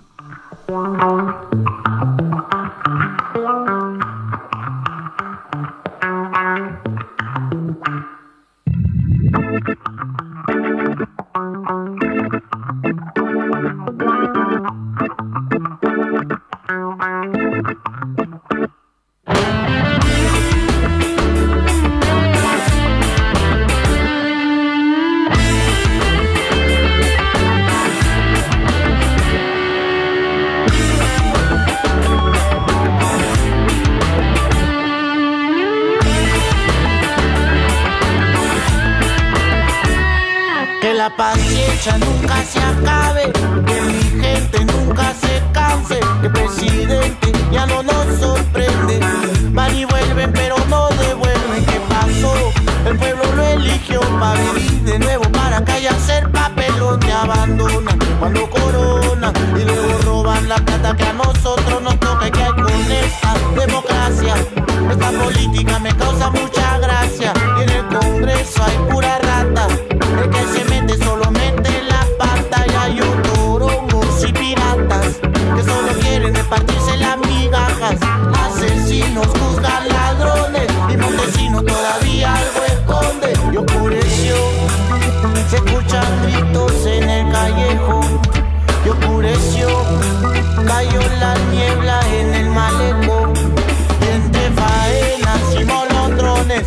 Que la paciencia nunca se acabe, que mi gente nunca se canse, que el presidente ya no nos sorprende. Van y vuelven pero no devuelven. ¿Qué pasó? El pueblo lo eligió para vivir de nuevo, para acá y hacer papelón. Te abandonan cuando coronan y luego roban la plata que a nosotros nos toca. Y que hay con esta democracia, esta política me causa mucha gracia. Y en el Congreso hay pura rata, el que se mete solo mete la pata. Y hay otorongos y piratas que solo quieren repartirse las migajas. Asesinos juzgan ladrones y Montesinos todavía algo esconde. Y oscureció, se escuchan gritos en el callejón. Y oscureció, cayó la niebla en el malecón. Y entre faenas y molondrones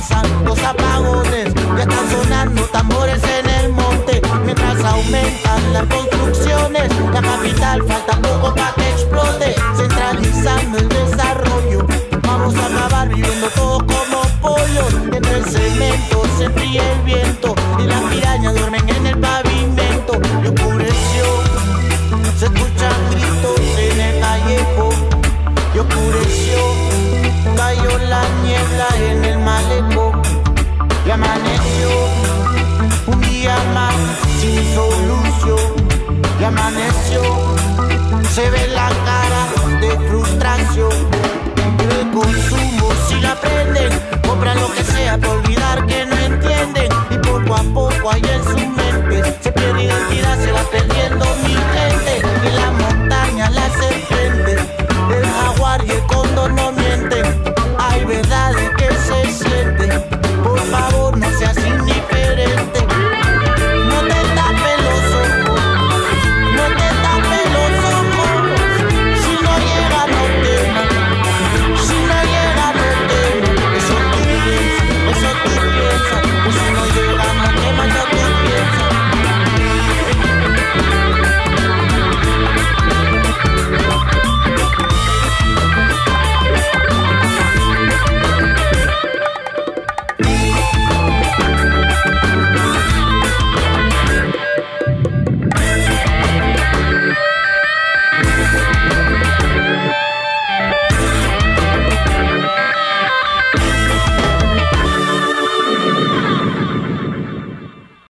pasan los apagones, ya están sonando tambores en el monte, mientras aumentan las construcciones, la capital falta poco para que explote, centralizando el desarrollo, vamos a acabar viviendo todos como pollos, entre el cemento se enfría el viento, y las pirañas duermen en el pavimento, y oscureció, se escuchan gritos en el callejón, y oscureció, cayó la niebla en el malecón, y amaneció, un día más sin solución, y amaneció, se ve la cara de frustración, y el consumo si la prenden, compran lo que sea para olvidar que no entienden, y poco a poco hay el